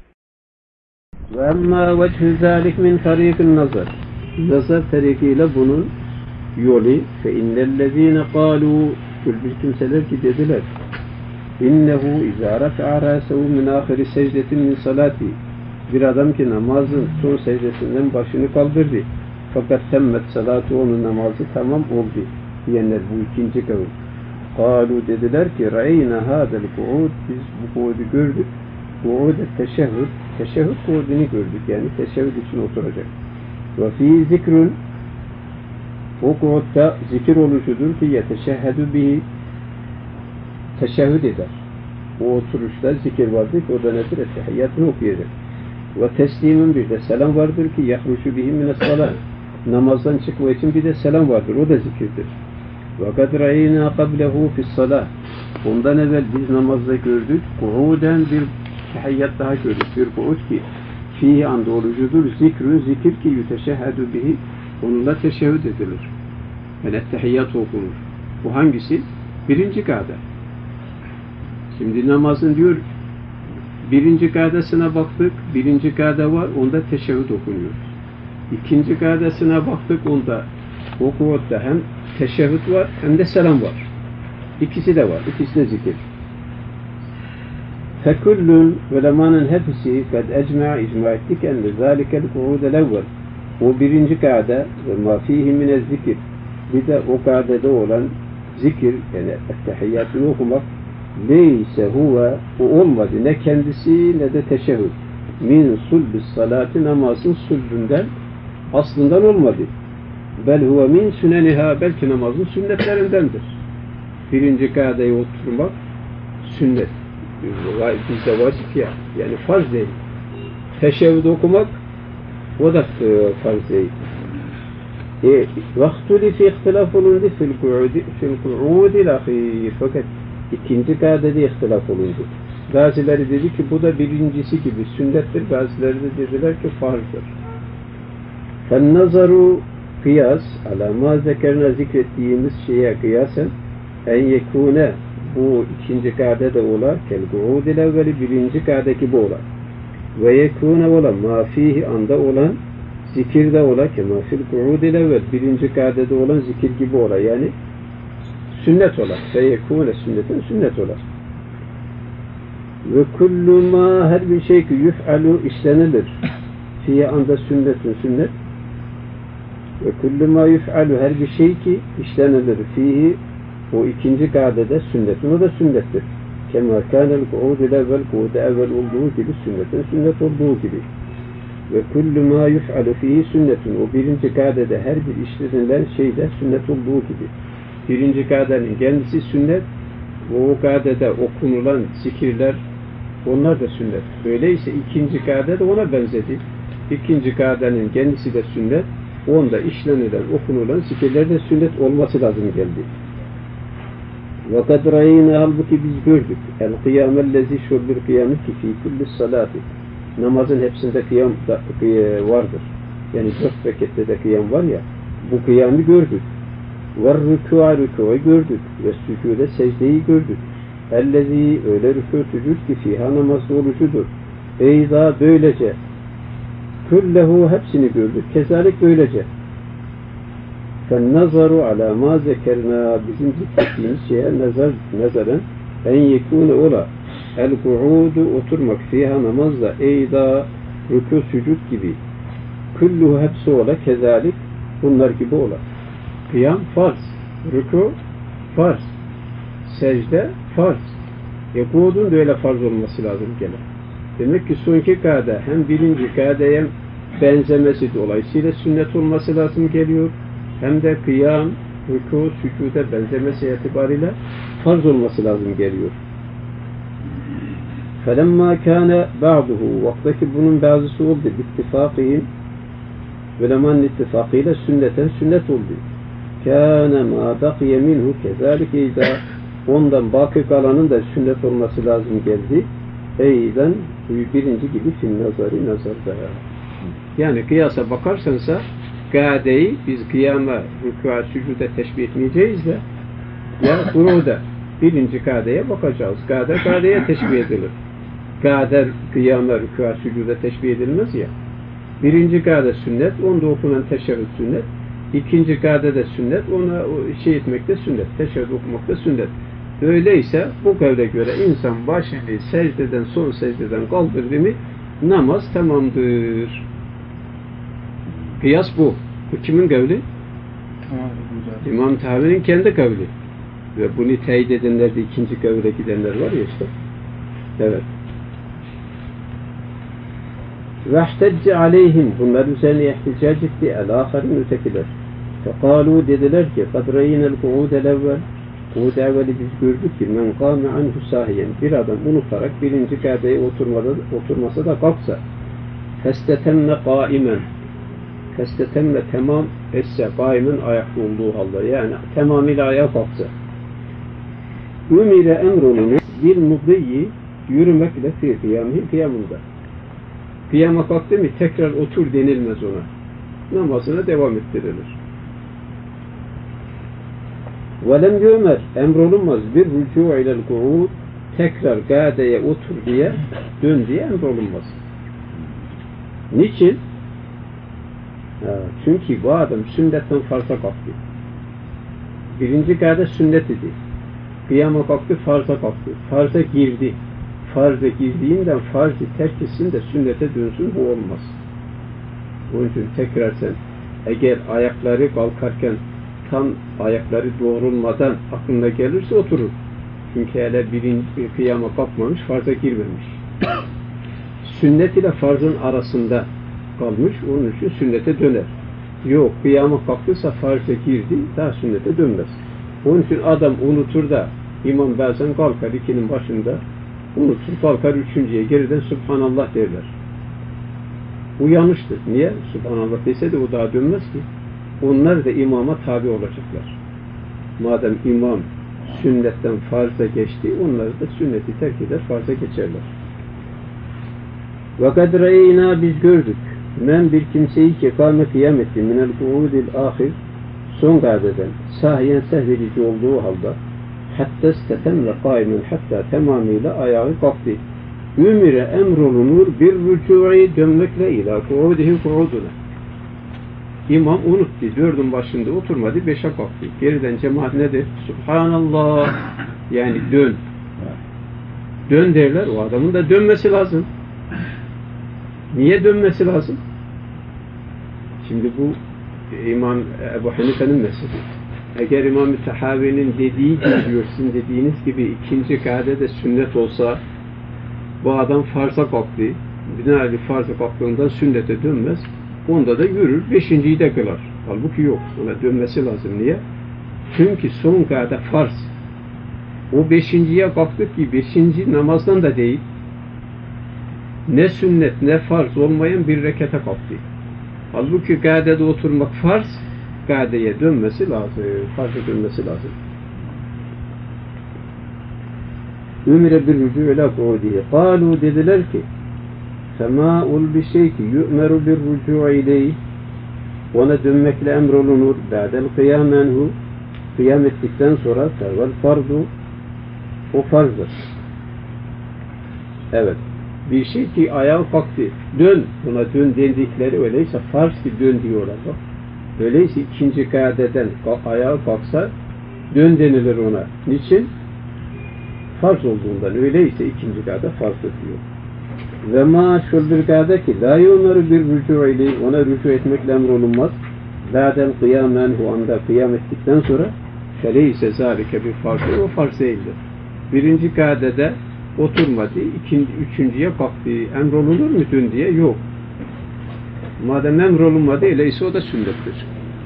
A: ve amma vechü zâlik min tariqin nazar. Nazar tarikiyle bunun yolu fe innellezîne kâlû bir kimseler ki dediler innehu izâ raf'a râsehu min âhiri secdetin min salâti bir adam ki namazın son secdesinden başını kaldırdı. Fakat temmet salâtu onun namazı tamam oldu diyenler bu ikinci kavim. Kâlû dediler ki ra'eyna hâdel ku'ud biz bu ku'udu gördük. Ku'ud-i teşehhüd ku'udunu gördük yani teşehhüd için oturacak. Ve fî zikrün o ku'udda zikir oluşudur ki yeteşehhedü bihi teşehhüd eder. O oturuşta zikir vardır ki o da nedir? Ettehiyyatını okuyacak. Ve teslimin bir de selam vardır ki yahruşu bihi mine's-salâh. Namazdan çıkma için bir de selam vardır. O da zikirdir. Ve kad ra'eyna qablehu fi's-salâh. Ondan evvel biz namazda gördük. Ku'uden bir tehiyyat daha gördük. Bir ku'ud ki fihi anda olucudur. Zikrün zikir ki yüteşehhedü bihi. Onunla teşehhüd edilir. Yani ettehiyyat okunur. Bu hangisi? Birinci kâde. Şimdi namazın diyor birinci kâdesine baktık. Birinci kâde var. Onda teşehhüd okunuyor. İkinci kâdesine baktık. Onda o ku'udda hem teşehhüd var hem de selam var. İkisi de var. İkisi de zikir. Fekullun ulemanın hepsi kad ecma ettik enne zâlikel ku'udel evvel. O birinci kâde ve mâ fîhî mine zikir. Bir de o kâdede olan zikir, yani ettehiyyatını okumak, leyse huve, o olmadı. Ne kendisi ne de teşehhüd. Min sulbis salati, namazın sulbünden, aslından olmadı. Bel huve min süneniha, belki namazın sünnetlerindendir. Birinci kâdeye oturmak sünnet. Bizde vacip ya, yani farz değil. Teşehhüd okumak, o da farz değil. Vaktulifi ihtilaf olundu fil ku'udil ahir. Fakat ikinci kâdede ihtilaf olundu. Bazıları dedi ki bu da birincisi gibi sünnettir. Bazıları da dediler ki farzdır. Fennazaru kıyas ala ma zekerna zikrettiğimiz şeye kıyasen en yekune, bu ikinci kâdede ola kel ku'udil evveli, birinci kâdeki bu ola. Ve yekune ola ma fihi, anda olan zikirde ola ki ma fil ku'udil evvel, birinci kâdede olan zikir gibi ola, yani sünnet ola. Ve yekune sünnetin sünnet ola. Ve kullu ma, her bir şey ki yuf'alu, işlenilir. Fiye anda sünnetin sünnet. Ve kullu ma yuf'alu, her bir şey ki işlenilir. Fihi, o ikinci kâdede sünnetin, o da sünnettir. Kema kânel ku'udil evvel, ku'ude evvel olduğu gibi sünnetin sünnet olduğu gibi. Ve kullu ma yuf'alu fihi sünnetin, o birinci kâdede her bir işlenilen şeyde sünnet olduğu gibi. Birinci kâdenin kendisi sünnet, o kâdede okunulan zikirler, onlar da sünnet. Öyleyse ikinci kâde de ona benzedi. İkinci kâdenin kendisi de sünnet, onda işlenilen, okunulan zikirler de sünnet olması lazım geldi. وَقَدْ رَيْنَا, halbuki biz gördük. El-kıyâmellezi, şu bir kıyamet ki fî kulli salâti, namazın hepsinde kıyam vardır. Yani 4 rekatte de kıyam var ya, bu kıyamı gördük. وَالرُّكُعَ, rükû'u gördük. وَالسُّجُودَ, secdeyi gördük. Ellezî, öyle rükû tücud ki fîhâ, namazda orucudur. Eyda, böylece. Küllehu, hepsini gördük. Kezalik, böylece. فَالنَّظَرُ عَلَى مَا زَكَرْنَا, bizim zikrettiğimiz şeye nazaren en yekûne ola el-ku'udu, oturmak, fiha, namazda, eyda, rükû, sücud gibi. Külluhu, hepsi ola, kezalik, bunlar gibi ola. Kıyam farz, rükû farz, secde farz. Ku'udun da öyle farz olması lazım gene. Demek ki sonki kâde hem birinci kâdeye benzemesi dolayısıyla sünnet olması lazım geliyor. Hem de kıyam, rükû, sücude benzemesi itibariyle farz olması lazım geliyor. فَلَمَّا كَانَ بَعْضُهُ, vaktaki bunun bazısı oldu. İttifâkihim, ulemanın ittifakıyla sünneten sünnet oldu. كَانَ مَا بَقِيَ مِنْهُ كَذَٰلِكَ, اِذَا ondan baki kalanın da sünnet olması lazım geldi. Eyden, birinci gibi fin nazarı, nazarda. Yani kıyasa bakarsansa kâdeyi biz kıyama, rükûa, sücuda teşbih etmeyeceğiz de ya kuruda birinci kâdeye bakacağız. Kâdeye teşbih edilir. Kâde kıyama, rükûa, sücuda teşbih edilmez ya. Birinci kâde sünnet, onda okunan teşehhüd sünnet. İkinci kâde de sünnet, ona şey etmek de sünnet. Teşehhüd okumak da sünnet. Öyleyse bu kavle göre insan başını secdeden, son secdeden kaldırdı mı namaz tamamdır. Kıyas bu. Bu kimin kavli? İmam Tahavi'nin kendi kavli. Ve bunu teyit edenler de ikinci kavle gidenler var ya işte. Evet. وَاحْتَجَّ عَلَيْهِمْ, bunlar üzerine ihticac etti. El-âkharîn, ötekiler. فَقَالُوا, dediler ki قَدْ رَيْنَ الْقُعُودَ الْاَوَّلِ, Ku'ud evveli biz gördük ki men kâme anhu sahiyen, bir adam unutarak birinci kâdeye oturmasa da kalksa, festetemme kâimen, festetemme tamam etse, kâimen ayakta olduğu halde, yani tamamıyla ayağa kalksa, ümire emrolunu bir mudiyyi, yürümekle fi kıyamihim, kıyamında. Kıyama kalktı mı tekrar otur denilmez ona. Namazına devam ettirilir. وَلَمْ يُؤْمَرْ, emrolunmaz bir rücu' ile ku'ud, tekrar gâdeye otur diye, dön diye emrolunmaz. Niçin? Çünkü bu adam sünnetten farza kalktı. Birinci gâde sünnet idi. Kıyama kalktı, farza kalktı. Farza girdi. Farza girdiğinden farzı terk etsin de sünnete dönsün, bu olmaz. Onun için tekrar sen eğer ayakları kalkarken tam ayakları doğrulmadan aklına gelirse oturur. Çünkü hele birinci kıyama kalkmamış, farza girmemiş. Sünnet ile farzın arasında kalmış, onun için sünnete döner. Yok, kıyama kalktıysa farza girdi, daha sünnete dönmez. Onun için adam unutur da, imam bazen kalkar ikinin başında, unutur, kalkar üçüncüye, geriden Subhanallah derler. Bu yanlıştır. Niye? Subhanallah dese de o daha dönmez ki. Onlar da imama tabi olacaklar. Madem imam sünnetten farza geçti, onlar da sünneti terk eder, farza geçerler. وَقَدْ رَيْنَا biz gördük. Men bir kimseyi ki kâme kıyam etti minel ku'udil ahir son gadeden sahiyen sehvedici olduğu halde hatta steten ve kaimen hatta tamamıyla ayağı kalktı. Ümire emrolunur bir rücu'i dönmekle ila ku'udihi ku'uduna. İmam unuttu. Dördün başında oturmadı. Beşe kalktı. Geriden cemaat nedir? Subhanallah. Yani dön. Dön derler. O adamın da dönmesi lazım. Niye dönmesi lazım? Şimdi bu İmam Ebu Hanife'nin mezhebi. Eğer İmam-ı Tahavi'nin dediği gibi diyor, sizin dediğiniz gibi ikinci kadede sünnet olsa bu adam farza kalktı. Binaenaleyh farza kalktığından sünnete dönmez. Onda da yürür, beşinciyi de kılar. Halbuki yok. Ona dönmesi lazım. Niye? Çünkü son kade farz. O beşinciye kalktık ki beşinci namazdan da değil. Ne sünnet ne farz olmayan bir rekete kalktı. Halbuki kadede oturmak farz, kadeye dönmesi lazım. Farza dönmesi lazım. Ümire bir rücu ila ku'udihi. Kalu dediler ki فَمَا اُلْ بِشَيْكِ يُؤْمَرُ بِالرُّجُوعِ اِلَيْهِ ona dönmekle emrolunur. بَعْدَ الْقِيَامَ اَنْهُ kıyam ettikten sonra vel fardu o farzdır. Evet. Bir şey ki ayağa kalktı. Dön. Buna dön dendikleri öyleyse farz ki dön diyorlar. Bak. Öyleyse ikinci kadeden ayağa kalksa dön denilir ona. Niçin? Farz olduğundan. Öyleyse ikinci kade farzdır diyor. Ve ma şöldür kade ki la yu'meru bir rücu ile ona rücu etmekle emrolunmaz. Ba'den kıyamen o anda kıyam ettikten sonra feleyse zâlike bir farzdır. O farz değildir. Birinci kadede oturmadı, üçüncüye kalktı. Emrolunur mu dün diye? Yok. Madem emrolunmadı, öyleyse o da sünnettir.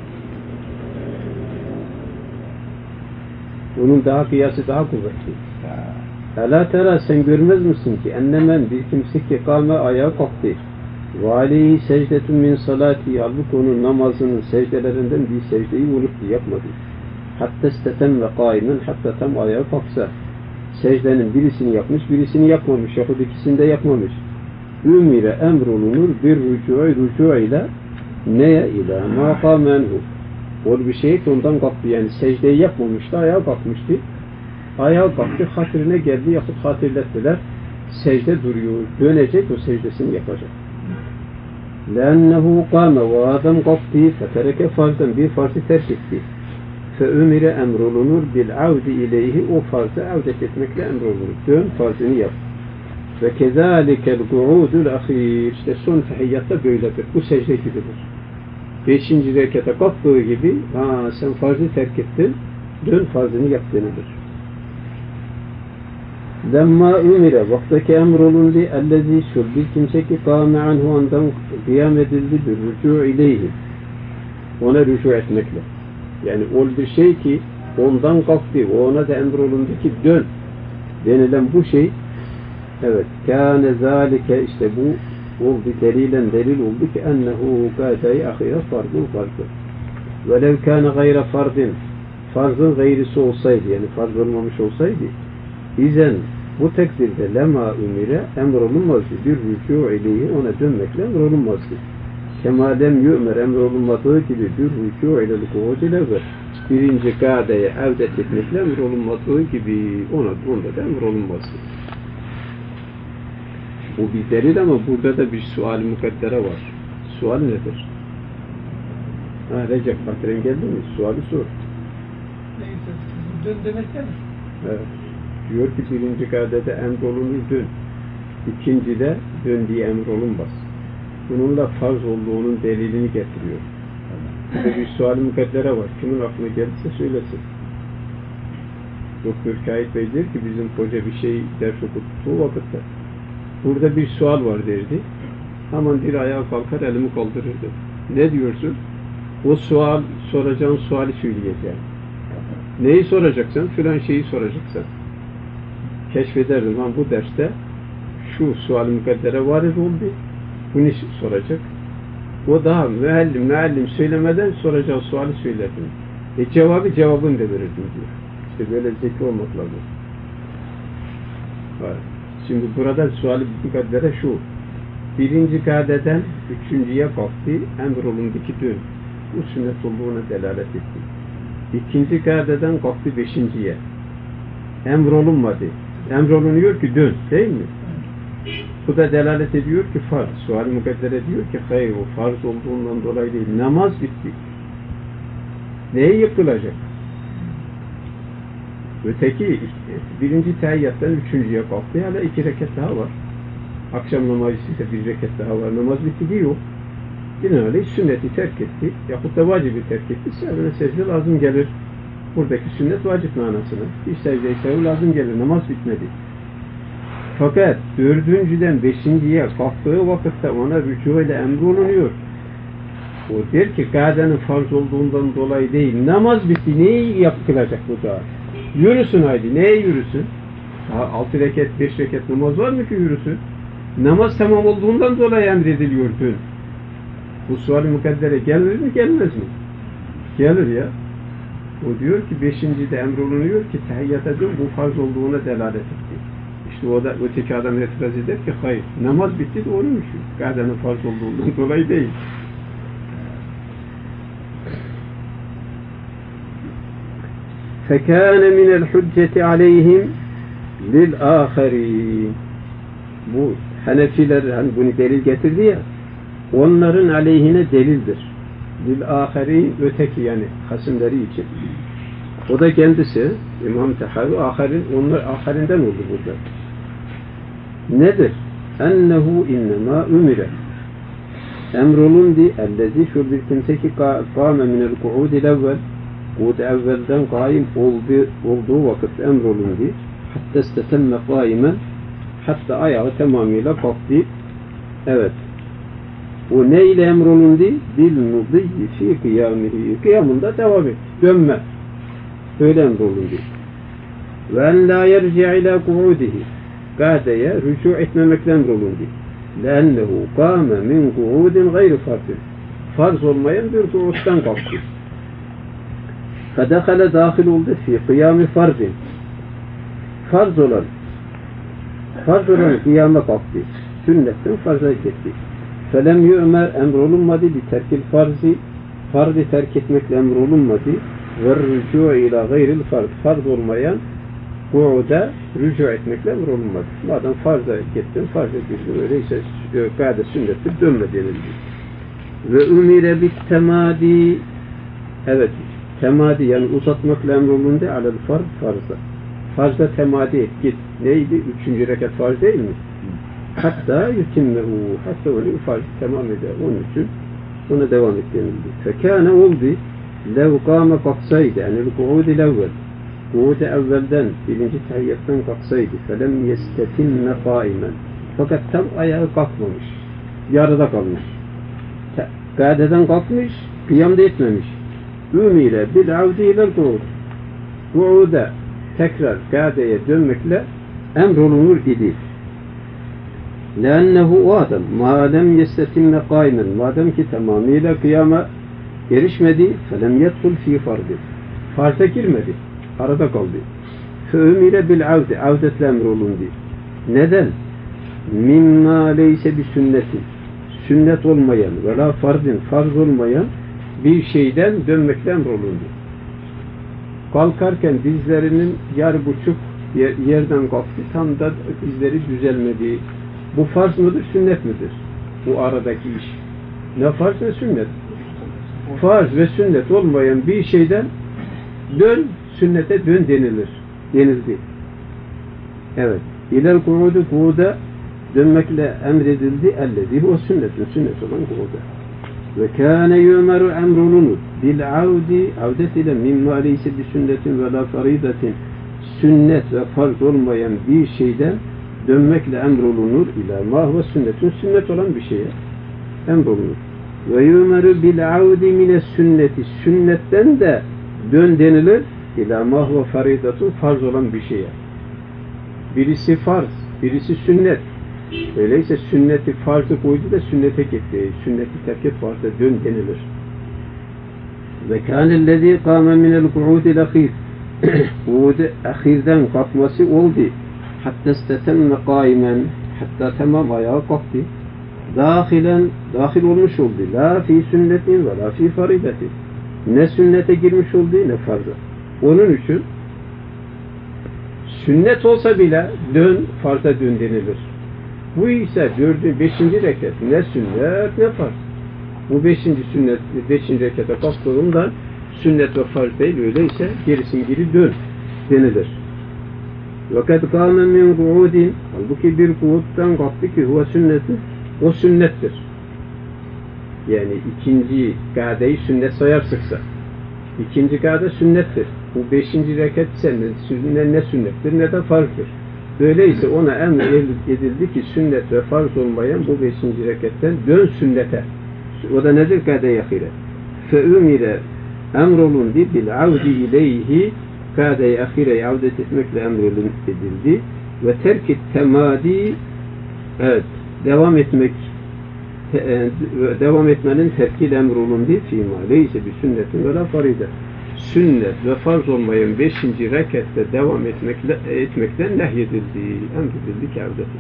A: Bunun daha kıyası daha kuvvetli. Ela tera sen görmez misin ki ennemen bir kimse ki kâme ayağa kalktı. Ve aleyhi secdetun min salati halbuki onun namazının secdelerinden bir secdeyi unuttu, yapmadı. Hatta steten ve kaimen hatta tam ayağa kalksa secdenin birisini yapmış, birisini yapmamış, yahut ikisini de yapmamış. Ümire emrolunur bir rücu ile neye ila ma kâmenhu. O bir şey ondan kalktı, yani secdeyi yapmamıştı, ayağa kalkmıştı. Ayağa kalktı, hatırına geldi, yahut hatırlettiler. Secde duruyor, dönecek, o secdesini yapacak. لَاَنَّهُ قَامَ o adam kalktı, fetereke farzdan bir farzı terk etti. Feümire emrolunur bil avdi ileyhi o farzı avdet etmekle emrolunur. Dön farzını yap. Ve kezalikel gu'udul ahir işte son tahiyyatta böyledir. Bu secde gibidir. Beşinci rekete kalktığı gibi sen farzı terk ettin, dön farzını yap denilir. Lemma ümire vaktaki emrolundu ellezî şul bir kimse ki kâme anhu ondan kıyam edildi bir rücu ileyhi ona rücu etmekle. Yani o bir şey ki ondan kalktı, ona da emrolundu ki dön denilen bu şey, evet, kâne zâlike işte bu oldu, delil oldu ki ennehu kâdeyi ahire fardun farzı. Velev kâne gayre fardin farzın gayrisi olsaydı, yani farz olmamış olsaydı, izen bu tekdirde lema ümire emrolunmazdı. Bir rücu ileyhi ona dönmekle emrolunmazdı. Kemalem yu'mer emrolunmadığı gibi bir rücu ile ku'ud ile birinci kadeye evdet etmekle emrolunmadığı gibi onda da emrolunmazdı. Bu bir delil ama burada da bir sual-i mukaddere var. Sual nedir? Recep Fatren geldi mi? Suali sor.
C: Neyse, dön demekte mi?
A: Evet. Diyor ki birinci kadede emrolunur dön. İkincide dön diye emrolunmaz. bununla farz olduğunun delilini getiriyor. Burada bir sual-i mukaddere var. Kimin aklına gelirse söylesin. Doktor Kayıt Bey der ki bizim hoca bir şey ders okuttuğu vakitte burada bir sual var derdi. Hemen bir ayağa kalkar elimi kaldırırdı. Ne diyorsun? O soracağın suali söyleyeceğim. Neyi soracaksın? Filan şeyi soracaksın. Keşfederdim ama bu derste şu sual-i mukaddere varid oldu. Bunu soracak. O daha müellim söylemeden soracağı suali söylerdim. Cevabını da verirdim diyor. İşte böyle zeki olmak lazım. Var. Şimdi burada sual-i mukaddere şu. Birinci kadeden üçüncüye kalktı, emrolundu ki dön. Bu sünnet olduğuna delalet etti. İkinci kadeden kalktı beşinciye. Emrolunmadı. Emrolunuyor ki dön, değil mi? Bu da delalet ediyor ki farz. Sual-i mukaddere diyor ki hayır, o farz olduğundan dolayı değil. Namaz bitti. Neye yıkılacak? Öteki birinci tehiyyattan üçüncüye kalktı. Hala 2 rekat daha var. Akşam namazı ise 1 rekat daha var. Namaz bitti diyor. Binaenaleyh sünneti terk etti. Yahut da vacibi terk etti. Sehvine secde lazım gelir. Buradaki sünnet vacip manasına. Bir secde-i sehv lazım gelir. Namaz bitmedi. Fakat dördüncüden beşinciye kalktığı vakitte ona rücu ile emrolunuyor. O der ki kadenin farz olduğundan dolayı değil. Namaz bitti. Neyi yapılacak bu da? Yürüsün haydi. Neye yürüsün? 6 rekat, 5 rekat namaz var mı ki yürüsün? Namaz tamam olduğundan dolayı emrediliyor dün. Bu sual-i mukaddere gelir mi, gelmez mi? Gelir ya. O diyor ki 5.'de emrolunuyor ki tehiyyata dön, bu farz olduğuna delalet etti. İşte o da öteki adam itiraz eder ki hayır, namaz bitti de onunmuş. Kadenin farz olduğundan dolayı değil. فَكَانَ مِنَ الْحُجَّةِ عَلَيْهِمْ لِلْآخَرِينَ. Bu Hanefiler hani bunu delil getirdi ya, onların aleyhine delildir. Lil-âherin, öteki yani hasımları için. O da kendisi İmam Tahavi onlar ahirinden oldu burada. Nedir? Ennehu innema umire. Emrolundu ellezî şu bir kimse ki kâme minel ku'udil evvel, ku'ud evvelden kaim olduğu vakit emrolundu. Hatta istetemme kâimen, hatta ayağı tamamıyla kalktı. Evet. O ne ile emrolundu? Bil mudiyyi fi kıyamihi. Kıyamında devam et. Dönme. Öyle emrolundu. Ve en la yerci' ila ku'udihi. Kadeye rücu etmemekle emrolundu. Lennehu kâme min ku'udin gayri fardin. Farz olmayan bir ku'uddan kalktı. Fedekale dahil oldu fi kıyami fardin. Farz olan kıyama kalktı. Sünnetten farza gitti. Felem yu'mer emrolunmadı bi terkil farzı terk etmekle emrolunmadı ve rücu ila gayril farz olmayan ku'uda rücu etmekle emrolunmadı. Madem farza gittin, farza girdin, öyleyse gayet sünnettir, dönme denildi. Ve umire bit temadi, evet, temadi yani uzatmakla emrolundu alel farzda. Farzda temadi et, git. Neydi? 3. rekat farz değil mi? Hatta yutimmehu, hatta onu farz tamam eder. Onun için ona devam et denildi. Fekâne oldu, lev kâme kalksaydı, yani ku'ud-i evvel, ku'ud-i evvelden, birinci tehiyyattan kalksaydı, felem yestetinne kâimen. Fakat tam ayağı kalkmamış, yarıda kalmış. Kâdeden kalkmış, kıyamda etmemiş. Ümire bil-avdi ile ku'ud. Ku'uda tekrar kâdeye dönmekle emrolunur idi. لأنه o adam madem yestetimle kaimen, madem ki tamamıyla kıyama erişmedi, felem yedhul fi fardı, farza girmedi, arada kaldı. Fe'ümire bil avdi, avdetle emrolundu. Neden? Mimma leyse bi sünnetin, sünnet olmayan ve la fardin, farz olmayan bir şeyden dönmekle emrolundu. Kalkarken dizlerinin yarı buçuk yerden kalktı, tam da dizleri düzelmedi. Bu farz mıdır, sünnet midir? Bu aradaki iş. Ne farz ne sünnet? Farz ve sünnet olmayan bir şeyden dön, sünnete dön denildi. Evet. İler ku'udu ku'uda dönmekle emredildi. Ellezî huve sünnetun, sünnet olan ku'uda. Ve kâne yu'meru emrulunur bil avdi, avdet ile mimma leyse bi sünnetin ve la faridatin, sünnet ve farz olmayan bir şeyden dönmekle emrolunur ila ma huve sünnetun, sünnet olan bir şeye emrolunur. Ve yu'meru bil avdi mine sünneti, sünnetten de dön denilir ila ma huve faridatun, farz olan bir şeye. Birisi farz, birisi sünnet. Öyleyse sünneti farzı koydu da sünnete gitti. Sünneti terk et, farza dön denilir. Ve kânellezî kâme minel ku'ûdil ahîr, ku'ûd-i ahirden kalkması oldu. Hatta istetemme kâimen, hatta tamam ayağa kalktı. Dahil olmuş oldu. La fi sünnetin ve la fi faridetin. Ne sünnete girmiş oldu ne farza. Onun için sünnet olsa bile dön, farza dön denilir. Bu ise 5. rekat ne sünnet ne farz. Bu 5. sünnet, 5. rekata kalktığından sünnet ve farz değil, öyleyse gerisin geri dön denilir. Vakat kâme min ku'udin, halbuki bir ku'uddan kalktı ki huve sünneti, o sünnettir. Yani ikinci kâdeyi sünnet sayarsıksa, ikinci kâde sünnettir. Bu 5. rekat ise ne sünnettir ne de farzdır. Öyleyse ona emredildi ki sünnet ve farz olmayan bu 5. rekatten dön sünnete. O da nedir? Kâde-i ahire. Fe'ümire emrolundu bil avdi ileyhi, kâde-i ahireye avdet etmekle emredildi ve terk-i temadi, evet, devam etmenin terkiyle emrolundu fîmâ leyse bi sünnetin ve la faride. Sünnet ve farz olmayan 5. rekatte devam etmekten nehyedildi, emredildi ki avdet.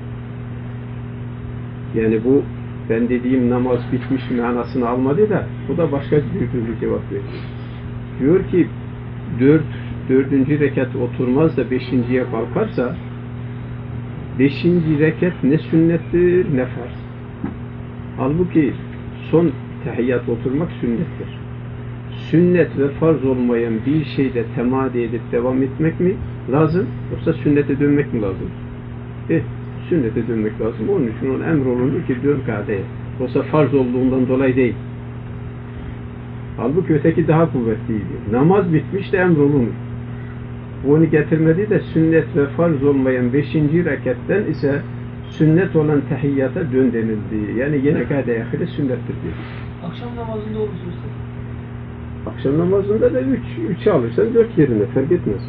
A: Yani bu ben dediğim namaz bitmiş manasını almadı da bu da başka bir türlü cevap veriyor. Diyor ki 4. rekat oturmaz da 5.'ye kalkarsa 5. rekat ne sünnettir ne farz. Halbuki son tehiyyat oturmak sünnettir. Sünnet ve farz olmayan bir şeyde temadi edip devam etmek mi lazım, yoksa sünnete dönmek mi lazım? Sünnete dönmek lazım. Onun için ona emrolunur ki dön kâdeye. Yoksa farz olduğundan dolayı değil. Halbuki öteki daha kuvvetliydi. Namaz bitmiş de emrolunur. Onu getirmedi de sünnet ve farz olmayan 5. rekatten ise sünnet olan tehiyyata dön denildi. Yani yine kâde-i ahire sünnettir diyor.
C: Akşam namazında olursa
A: akşam namazında da 3 alırsan 4 yerine fark etmez.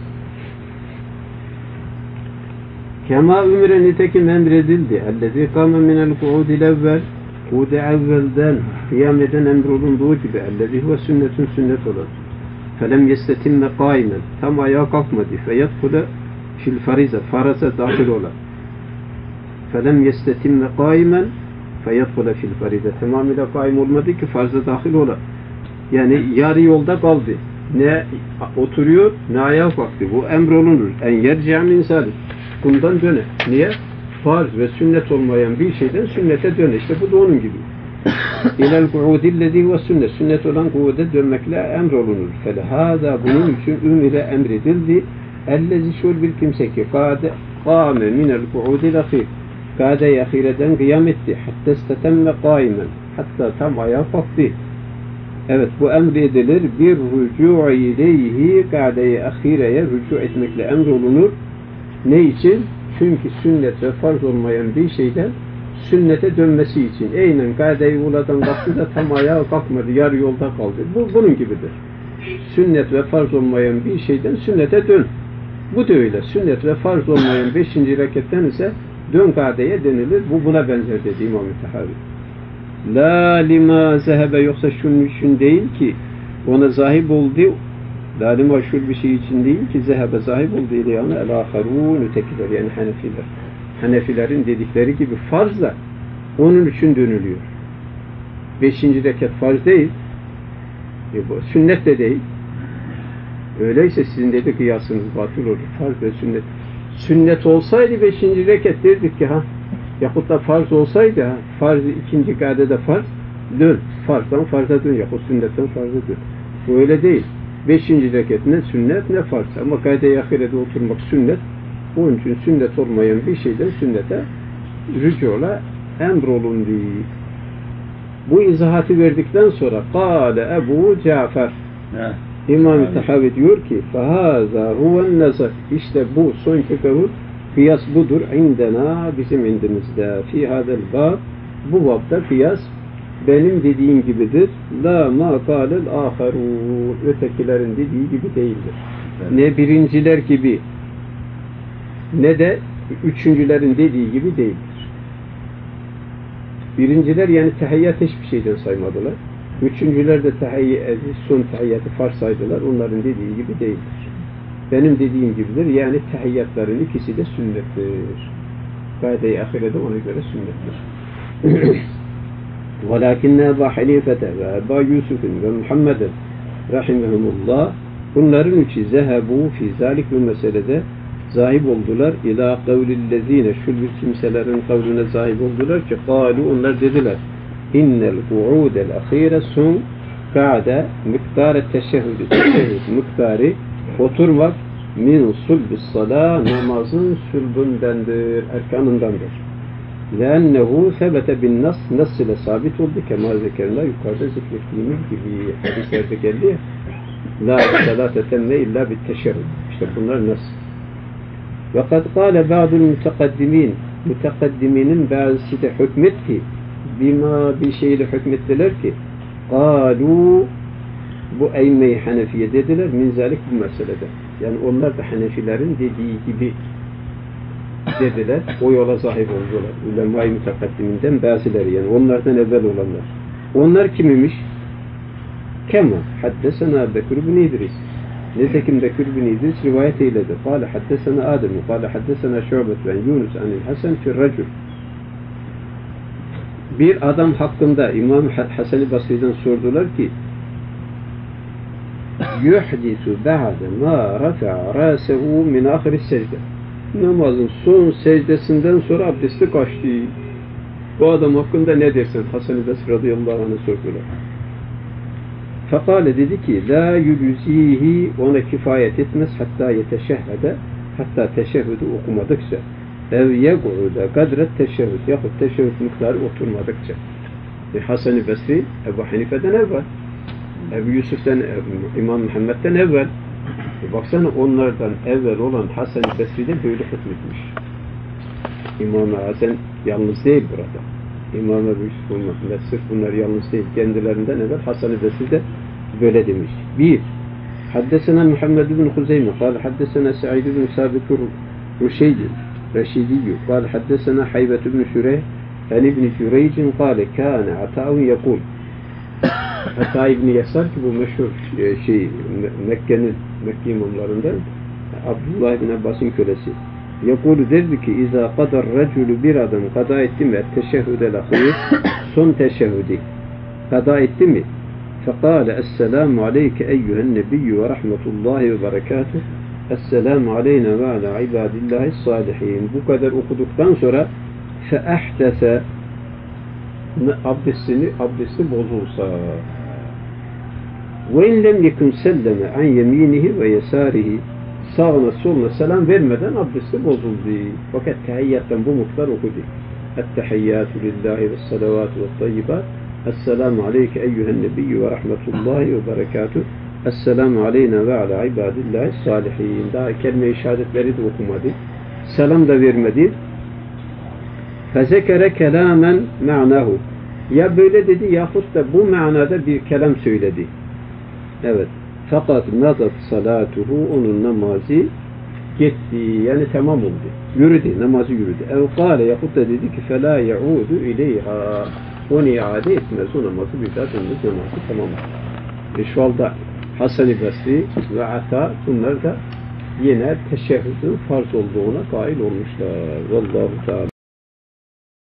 A: Kema ümre nitekim emredildi. Ellezî kâme minel ku'udil evvel, ku'ud-i evvelden kıyam eden emrolunduğu gibi ellezî huve sünnetun, sünnet olan. Felem yestetimme kâimen, tam ayağa kalkmadı. Feyedhule fil farize, faraza dahil ola. Felem yestetimme kâimen feyedhule fil farize, tamamıyla kaim olmadı ki farza dahil ola. Yani yarı yolda kaldı. Ne oturuyor, ne ayağa kalktı. Bu emrolunur. En yerci'an insan. Bundan döne. Niye? Farz ve sünnet olmayan bir şeyden sünnete döne. İşte bu da onun gibi. İlel ku'udillezî ve sünnet. Sünnet olan ku'ude dönmekle emrolunur. Felhâzâ, bunun için ümire emredildi. Ellezî şul bir kimse ki kâme minel ku'udil ahîr. Kâde-i ahireden kıyam etti. Hatta istetemme kâimen. Hatta tam ayağa kalktı. Evet, bu emredilir. Bir rücu' ileyhi, kâde-i ahireye rücu' etmekle emrolunur. Ne için? Çünkü sünnet ve farz olmayan bir şeyden sünnete dönmesi için. Eynen kâde-i uladan kalktı da tam ayağa kalkmadı, yarı yolda kaldı. Bu bunun gibidir. Sünnet ve farz olmayan bir şeyden sünnete dön. Bu da öyle. Sünnet ve farz olmayan 5. rekatten ise dön kâdeye denilir. Bu buna benzer dedi İmam-ı Tahavi. La lima zehebe, yoksa şunun için değil ki ona zahib oldu. La lima şul bir şey için değil ki zehebe zahib oldu yani el-aharun, ötekiler yani Hanefiler. Hanefilerin dedikleri gibi farz da onun için dönülüyor. 5. rekat farz değil. Sünnet de değil. Öyleyse sizin dedi kıyasınız batıl olur. Farz ve sünnet. Sünnet olsaydı 5. rekat derdik ki yahut da farz olsaydı farz 2. kâdede farz dön. Farzdan farza dön. Yahut sünnetten farza dön. Bu öyle değil. 5. rekat ne sünnet ne farz. Ama kâde-i ahirede oturmak sünnet. Onun için sünnet olmayan bir şeyden sünnete rücu'la emrolundu. Bu izahatı verdikten sonra Kâle Ebu Cafer İmam-ı Tahavi diyor ki فَهَذَا هُوَ النَّزَرِ İşte bu son tekavül kıyas budur indena bizim indimizde fi hadel bab bu babda kıyas benim dediğim gibidir la ma kâlel âherûn ötekilerin dediği gibi değildir. Ne birinciler gibi ne de üçüncülerin dediği gibi değildir. Birinciler yani tehiyyat hiçbir şeyden saymadılar. Üçüncüler de son tehiyyatı farz saydılar. Onların dediği gibi değildir. Benim dediğim gibidir. Yani tehiyyatların ikisi de sünnettir. Gayde-i ahirede ona göre sünnettir. وَلَكِنَّ اَبَا حَنِيفَةَ وَاَبَا يُوسُفٍ وَمُحَمَّدًا رَحِمَهُمُ bunların üçü zehebu fi zalik bu meselede zahib oldular. İlâ kavlillezîne şu kimselerin kavline zahib oldular ki kâlu onlar dediler. İnnel ku'udel ahire sun ka'de miktarı teşehhüd miktarı oturmak min sulbis salâ namazın sulbündendir, erkanındandır. لأنه ثبت بالنص nas ile sabit oldu kema zekerna yukarıda zikrettiğimiz gibi hadislerde geldi. La salate temme illa bit teşehhüd. İşte bunlar nas. Ve kad kâle ba'dul mutakaddiminin bazısı da hükmetti. Bima bir şeyle hükmettiler ki kâlu bu eym-i Hanefiye dediler min zalik bu meselede. Yani onlar da Hanefilerin dediği gibi dediler. O yola sahip oldular. Ulema-i mutakaddiminden bazıları yani onlardan evvel olanlar. Onlar kimimiş? Kema haddesena Bekir bin İdris. Nitekim Bekir bin İdris rivayet eyledi. Kâle haddesena Adem. Kâle haddesena Şu'bet ben Yunus anil Hasan fi racul. Bir adam hakkında İmam Hasan-ı Basri'den sordular ki yuhdisu ba'de ma rafa'a râsehu min ahir secde. Namazın son secdesinden sonra abdesti kaçtı. Bu adam hakkında ne dersin? Hasan-ı Basri radıyallahu anh'a sordular. Fekale dedi ki la yülüzihi ona kifayet etmez hatta yeteşehhede hatta teşehhüdü okumadıkça ev yeg'uda kadret teşehhüd yahut teşehhüd miktarı oturmadıkça. Hasan-ı Basri Ebu Hanife'den evvel Ebu Yusuf'tan İmam Muhammed'den evvel baksana onlardan evvel olan Hasan-ı Basri'de böyle hükmetmiş. İmam-ı Hasan yalnız değil burada. İmam Ebu Yusuf olmak. Sırf bunlar yalnız değil. Kendilerinden evvel Hasan-ı Basri de böyle demiş. Bir, haddesena Muhammed bin Huzeyme kâle haddesena Sa'id bin Sabit Reşidiyyü kâle haddesena Haybet bin Şüreyh en İbn-i Cüreyc'in kâle kâne ata'un yekûl Ata İbn-i Yasar ki bu meşhur Mekke imamlarından Abdullah bin Abbas'ın kölesi. Yekûlü derdi ki İzâ kadar recülü bir adam kada etti mi teşehhüdel ahir son teşehhüdi kada etti mi fekâle esselamu aleyke eyyühen nebiyyü ve rahmetullahi ve berekâtuh esselamu aleyna ve ala ibadillahi salihin bu kadar okuduktan sonra feehdese abdesti bozulsa ve in lem yekun selleme an yeminihi ve yesarihi sağına soluna selam vermeden abdesti bozuldu. Fakat tehiyyattan bu miktar okudu. Ettehiyyatü lillahi ve salavatü ve tayyibat. Esselamu aleyke eyyühen nebiyyü ve rahmetullahi ve berekatuh. Esselamu aleyna ve ala ibadillahi salihin. Daha kelime-i şehadetleri de okumadı. Selam da vermedi. Fezekere kelamen ma'nahu. Ya böyle dedi yahut da bu manada bir kelam söyledi. Evet. Fakat nazat salatuhu onun namazı gitti. Yani tamam oldu. Yürüdü. Namazı yürüdü. Ev kâle yahut da dedi ki felâ ya'udu ileyha. Onu iade etmez. O namazı bir daha dönmez. Namazı tamam oldu. Şu anda Hasan-ı Basri ve Ata bunlar da yine teşehhüdün farz olduğuna kail olmuşlar. Vallahu teâlâ.